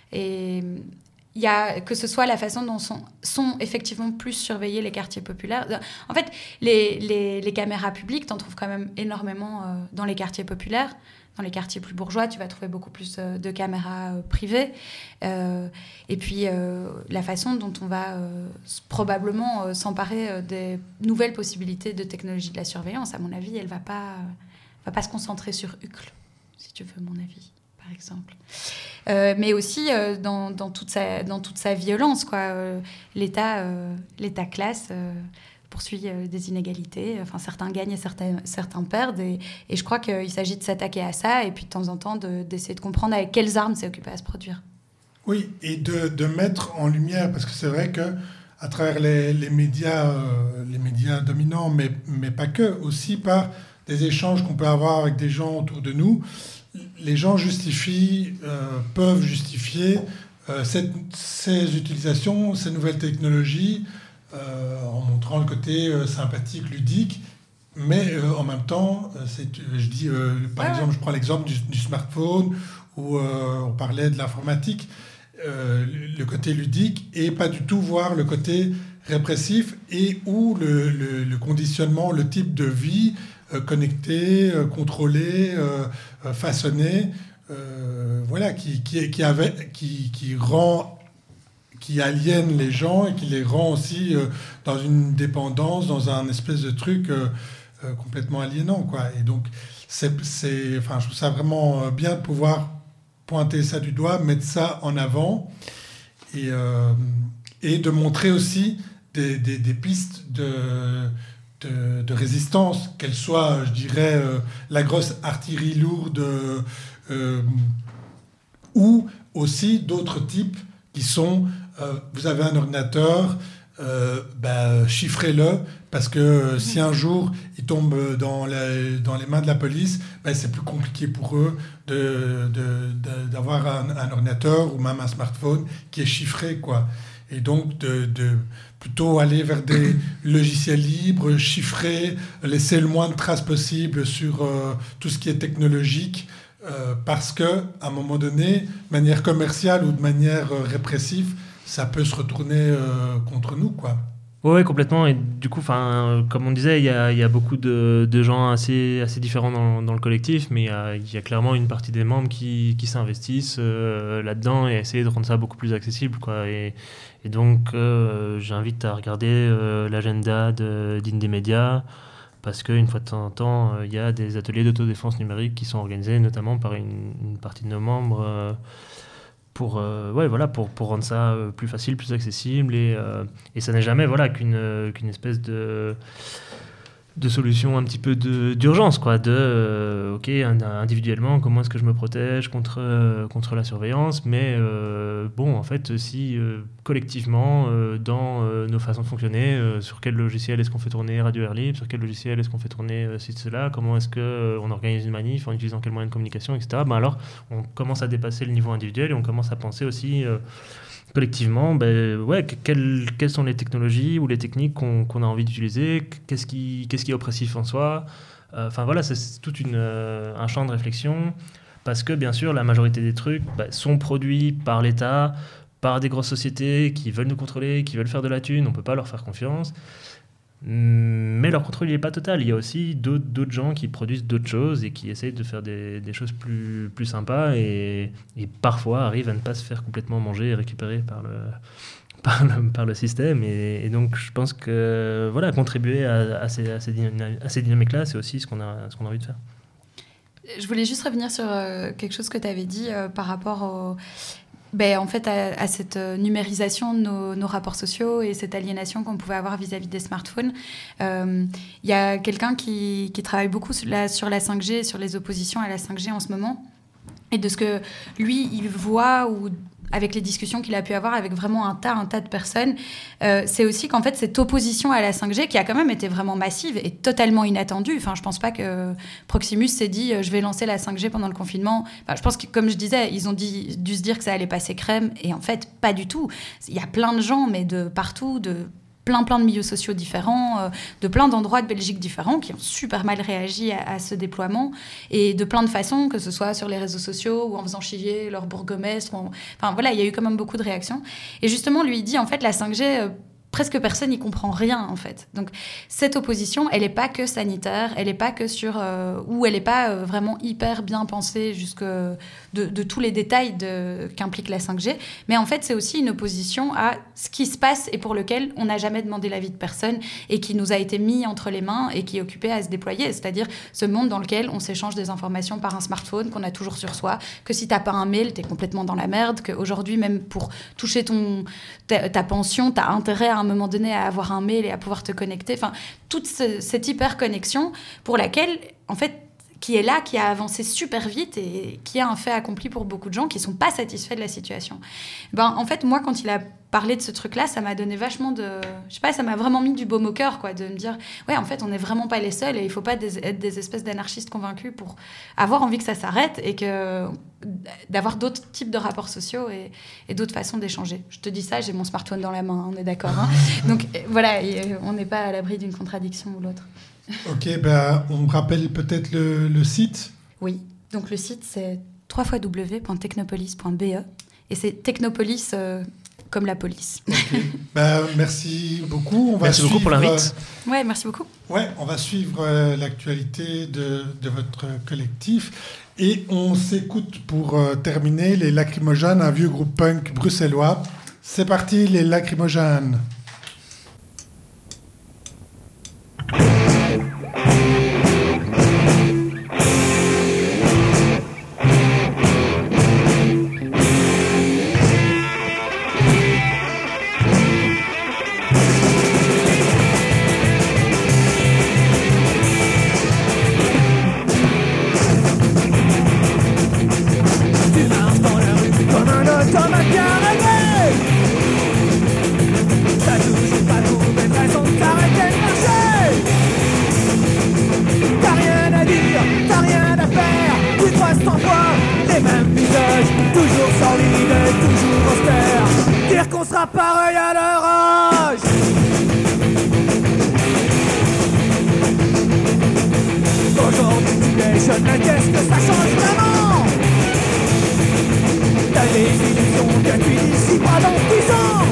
E: Et il y a, que ce soit la façon dont sont, sont effectivement plus surveillés les quartiers populaires. En fait, les, les, les caméras publiques, t'en trouves quand même énormément euh, dans les quartiers populaires. Dans les quartiers plus bourgeois, tu vas trouver beaucoup plus euh, de caméras euh, privées. Euh, et puis, euh, la façon dont on va euh, probablement euh, s'emparer euh, des nouvelles possibilités de technologie de la surveillance, à mon avis, elle ne va pas... Euh, va pas se concentrer sur U C L, si tu veux mon avis, par exemple. Euh, mais aussi euh, dans, dans, toute sa, dans toute sa violence, quoi. Euh, l'État, euh, l'État classe euh, poursuit euh, des inégalités. Enfin, certains gagnent et certains, certains perdent. Et, et je crois qu'il s'agit de s'attaquer à ça et puis de temps en temps de, d'essayer de comprendre avec quelles armes c'est occupé à se produire.
D: Oui, et de, de mettre en lumière, parce que c'est vrai que à travers les, les médias, euh, les médias dominants, mais, mais pas que, aussi par des échanges qu'on peut avoir avec des gens autour de nous, les gens justifient, euh, peuvent justifier euh, cette, ces utilisations, ces nouvelles technologies, euh, en montrant le côté euh, sympathique, ludique, mais euh, en même temps, euh, c'est, je dis, euh, par ah exemple, ouais. je prends l'exemple du, du smartphone, où euh, on parlait de l'informatique, euh, le côté ludique, et pas du tout voir le côté répressif, et où le, le, le conditionnement, le type de vie euh, connecté, euh, contrôlé, euh, euh, façonné, euh, voilà, qui, qui, qui, avait, qui, qui rend, qui aliène les gens et qui les rend aussi euh, dans une dépendance, dans un espèce de truc euh, euh, complètement aliénant, quoi. Et donc, c'est, c'est, enfin, je trouve ça vraiment bien de pouvoir pointer ça du doigt, mettre ça en avant et, euh, et de montrer aussi des, des, des pistes de, de, de résistance, qu'elles soient, je dirais, euh, la grosse artillerie lourde euh, ou aussi d'autres types qui sont, euh, vous avez un ordinateur, euh, bah, chiffrez-le, parce que euh, si un jour il tombe dans, la, dans les mains de la police, bah, c'est plus compliqué pour eux de, de, de, d'avoir un, un ordinateur ou même un smartphone qui est chiffré, quoi. Et donc de, de plutôt aller vers des logiciels libres, chiffrés, laisser le moins de traces possible sur euh, tout ce qui est technologique, euh, parce qu'à un moment donné, de manière commerciale ou de manière euh, répressive, ça peut se retourner euh, contre nous, quoi.
B: Oui, complètement. Et du coup, comme on disait, il y a, y a beaucoup de, de gens assez, assez différents dans, dans le collectif, mais il y a, y a clairement une partie des membres qui, qui s'investissent euh, là-dedans et essayer de rendre ça beaucoup plus accessible, quoi. Et, et donc, euh, j'invite à regarder euh, l'agenda de, d'Indymedia, parce qu'une fois de temps en temps, il euh, y a des ateliers d'autodéfense numérique qui sont organisés, notamment par une, une partie de nos membres, euh, pour, euh, ouais, voilà, pour, pour rendre ça euh, plus facile, plus accessible. Et, euh, et ça n'est jamais voilà, qu'une, euh, qu'une espèce de, de solution un petit peu de, d'urgence, quoi, de, euh, OK, individuellement, comment est-ce que je me protège contre, euh, contre la surveillance, mais euh, bon, en fait, si euh, collectivement, euh, dans euh, nos façons de fonctionner, euh, sur quel logiciel est-ce qu'on fait tourner Radio Air Libre, sur quel logiciel est-ce qu'on fait tourner euh, ci, cela, comment est-ce qu'on euh, organise une manif en utilisant quel moyen de communication, et cetera. Ben alors, on commence à dépasser le niveau individuel et on commence à penser aussi euh, collectivement, ben, ouais, quelles, quelles sont les technologies ou les techniques qu'on, qu'on a envie d'utiliser, qu'est-ce qui, qu'est-ce qui est oppressif en soi. Enfin euh, voilà, c'est, c'est tout une, euh, un champ de réflexion, parce que bien sûr, la majorité des trucs ben, sont produits par l'État, par des grosses sociétés qui veulent nous contrôler, qui veulent faire de la thune, on ne peut pas leur faire confiance. Mais leur contrôle n'est pas total. Il y a aussi d'autres, d'autres gens qui produisent d'autres choses et qui essayent de faire des, des choses plus, plus sympas et, et parfois arrivent à ne pas se faire complètement manger et récupérer par le, par le, par le système. Et, et donc, je pense que voilà, contribuer à, à, ces, à, ces, à ces dynamiques-là, c'est aussi ce qu'on a, ce qu'on a envie de faire.
E: Je voulais juste revenir sur euh, quelque chose que tu avais dit euh, par rapport au... Ben, en fait, à, à cette numérisation de nos, nos rapports sociaux et cette aliénation qu'on pouvait avoir vis-à-vis des smartphones. Il euh, y a quelqu'un qui, qui travaille beaucoup sur la, sur la cinq G, sur les oppositions à la cinq G en ce moment. Et de ce que lui, il voit, ou avec les discussions qu'il a pu avoir avec vraiment un tas, un tas de personnes, euh, c'est aussi qu'en fait, cette opposition à la cinq G, qui a quand même été vraiment massive et totalement inattendue, enfin, je pense pas que Proximus s'est dit euh, « je vais lancer la cinq G pendant le confinement ». Enfin, je pense que, comme je disais, ils ont dit, dû se dire que ça allait passer crème, et en fait, pas du tout. Il y a plein de gens, mais de partout, de plein, plein de milieux sociaux différents, euh, de plein d'endroits de Belgique différents qui ont super mal réagi à, à ce déploiement, et de plein de façons, que ce soit sur les réseaux sociaux ou en faisant chier leur bourgmestre. En... Enfin voilà, il y a eu quand même beaucoup de réactions. Et justement, lui, il dit, en fait, la cinq G... Euh, presque personne n'y comprend rien, en fait. Donc, cette opposition, elle n'est pas que sanitaire, elle n'est pas que sur... Euh, ou elle n'est pas euh, vraiment hyper bien pensée jusque de, de tous les détails de, qu'implique la cinq G, mais en fait, c'est aussi une opposition à ce qui se passe et pour lequel on n'a jamais demandé l'avis de personne et qui nous a été mis entre les mains et qui est occupé à se déployer, c'est-à-dire ce monde dans lequel on s'échange des informations par un smartphone qu'on a toujours sur soi, que si tu n'as pas un mail, tu es complètement dans la merde, qu'aujourd'hui, même pour toucher ton, ta, ta pension, tu as intérêt à un moment donné à avoir un mail et à pouvoir te connecter. Enfin, toute ce, cette hyper-connexion pour laquelle, en fait, qui est là, qui a avancé super vite et qui a un fait accompli pour beaucoup de gens qui ne sont pas satisfaits de la situation. Ben, en fait, moi, quand il a parlé de ce truc-là, ça m'a donné vachement de... Je sais pas, ça m'a vraiment mis du baume au cœur, quoi, de me dire, ouais, en fait, on n'est vraiment pas les seuls et il ne faut pas des, être des espèces d'anarchistes convaincus pour avoir envie que ça s'arrête et que, d'avoir d'autres types de rapports sociaux et, et d'autres façons d'échanger. Je te dis ça, j'ai mon smartphone dans la main, on est d'accord. Hein. Donc, voilà, et on n'est pas à l'abri d'une contradiction ou l'autre.
D: Ok, ben, on rappelle peut-être le, le site.
E: Oui, donc le site c'est w w w point technopolis point b e et c'est Technopolis euh, comme la police.
D: Okay. Ben, merci beaucoup. On va
B: merci
D: suivre,
B: beaucoup pour l'invite.
E: Euh, ouais, merci beaucoup.
D: Ouais, on va suivre euh, l'actualité de, de votre collectif et on s'écoute pour euh, terminer les Lacrymogènes, un vieux groupe punk bruxellois. C'est parti, les Lacrymogènes.
K: Pareil à leur âge. Aujourd'hui tu es jeune, mais qu'est-ce que ça change vraiment? T'as des illusions que tu d'ici pas dans dix ans.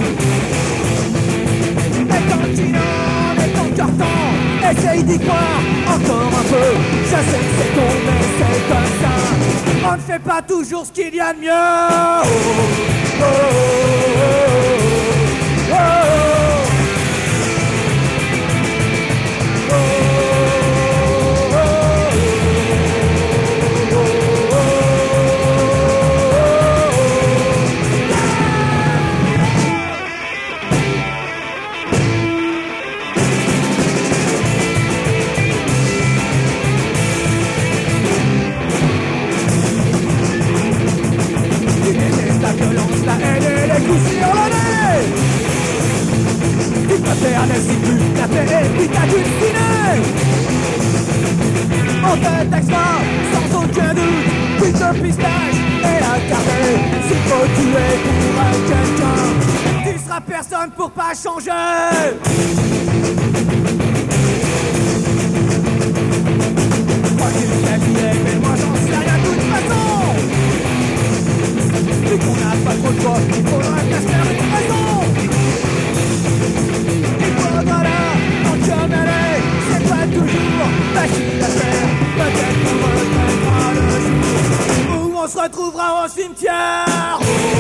K: Et continent, et ton carton, essaye d'y croire encore un peu. Je sais que c'est con, mais c'est comme ça. On ne fait pas toujours ce qu'il y a de mieux. Oh, oh, oh, oh. Oh, oh, oh, tu détestes la violence, la haine et les coups sur le nez. Tu préfères n'aimer plus la paix et puis t'as dû le dîner. On te taxera sans aucun doute, plus de pistache et la carnet. S'il faut tuer pour un quelqu'un, tu seras personne pour pas changer. Moi tu sais filer, mais moi j'en sais rien de toute façon. Vu qu'on n'a pas trop de choix, il faudra bien se faire une raison. Voilà, on s'en allait, c'est pas toujours facile à faire. Peut-être qu'on reviendra le jour où on se retrouvera au cimetière.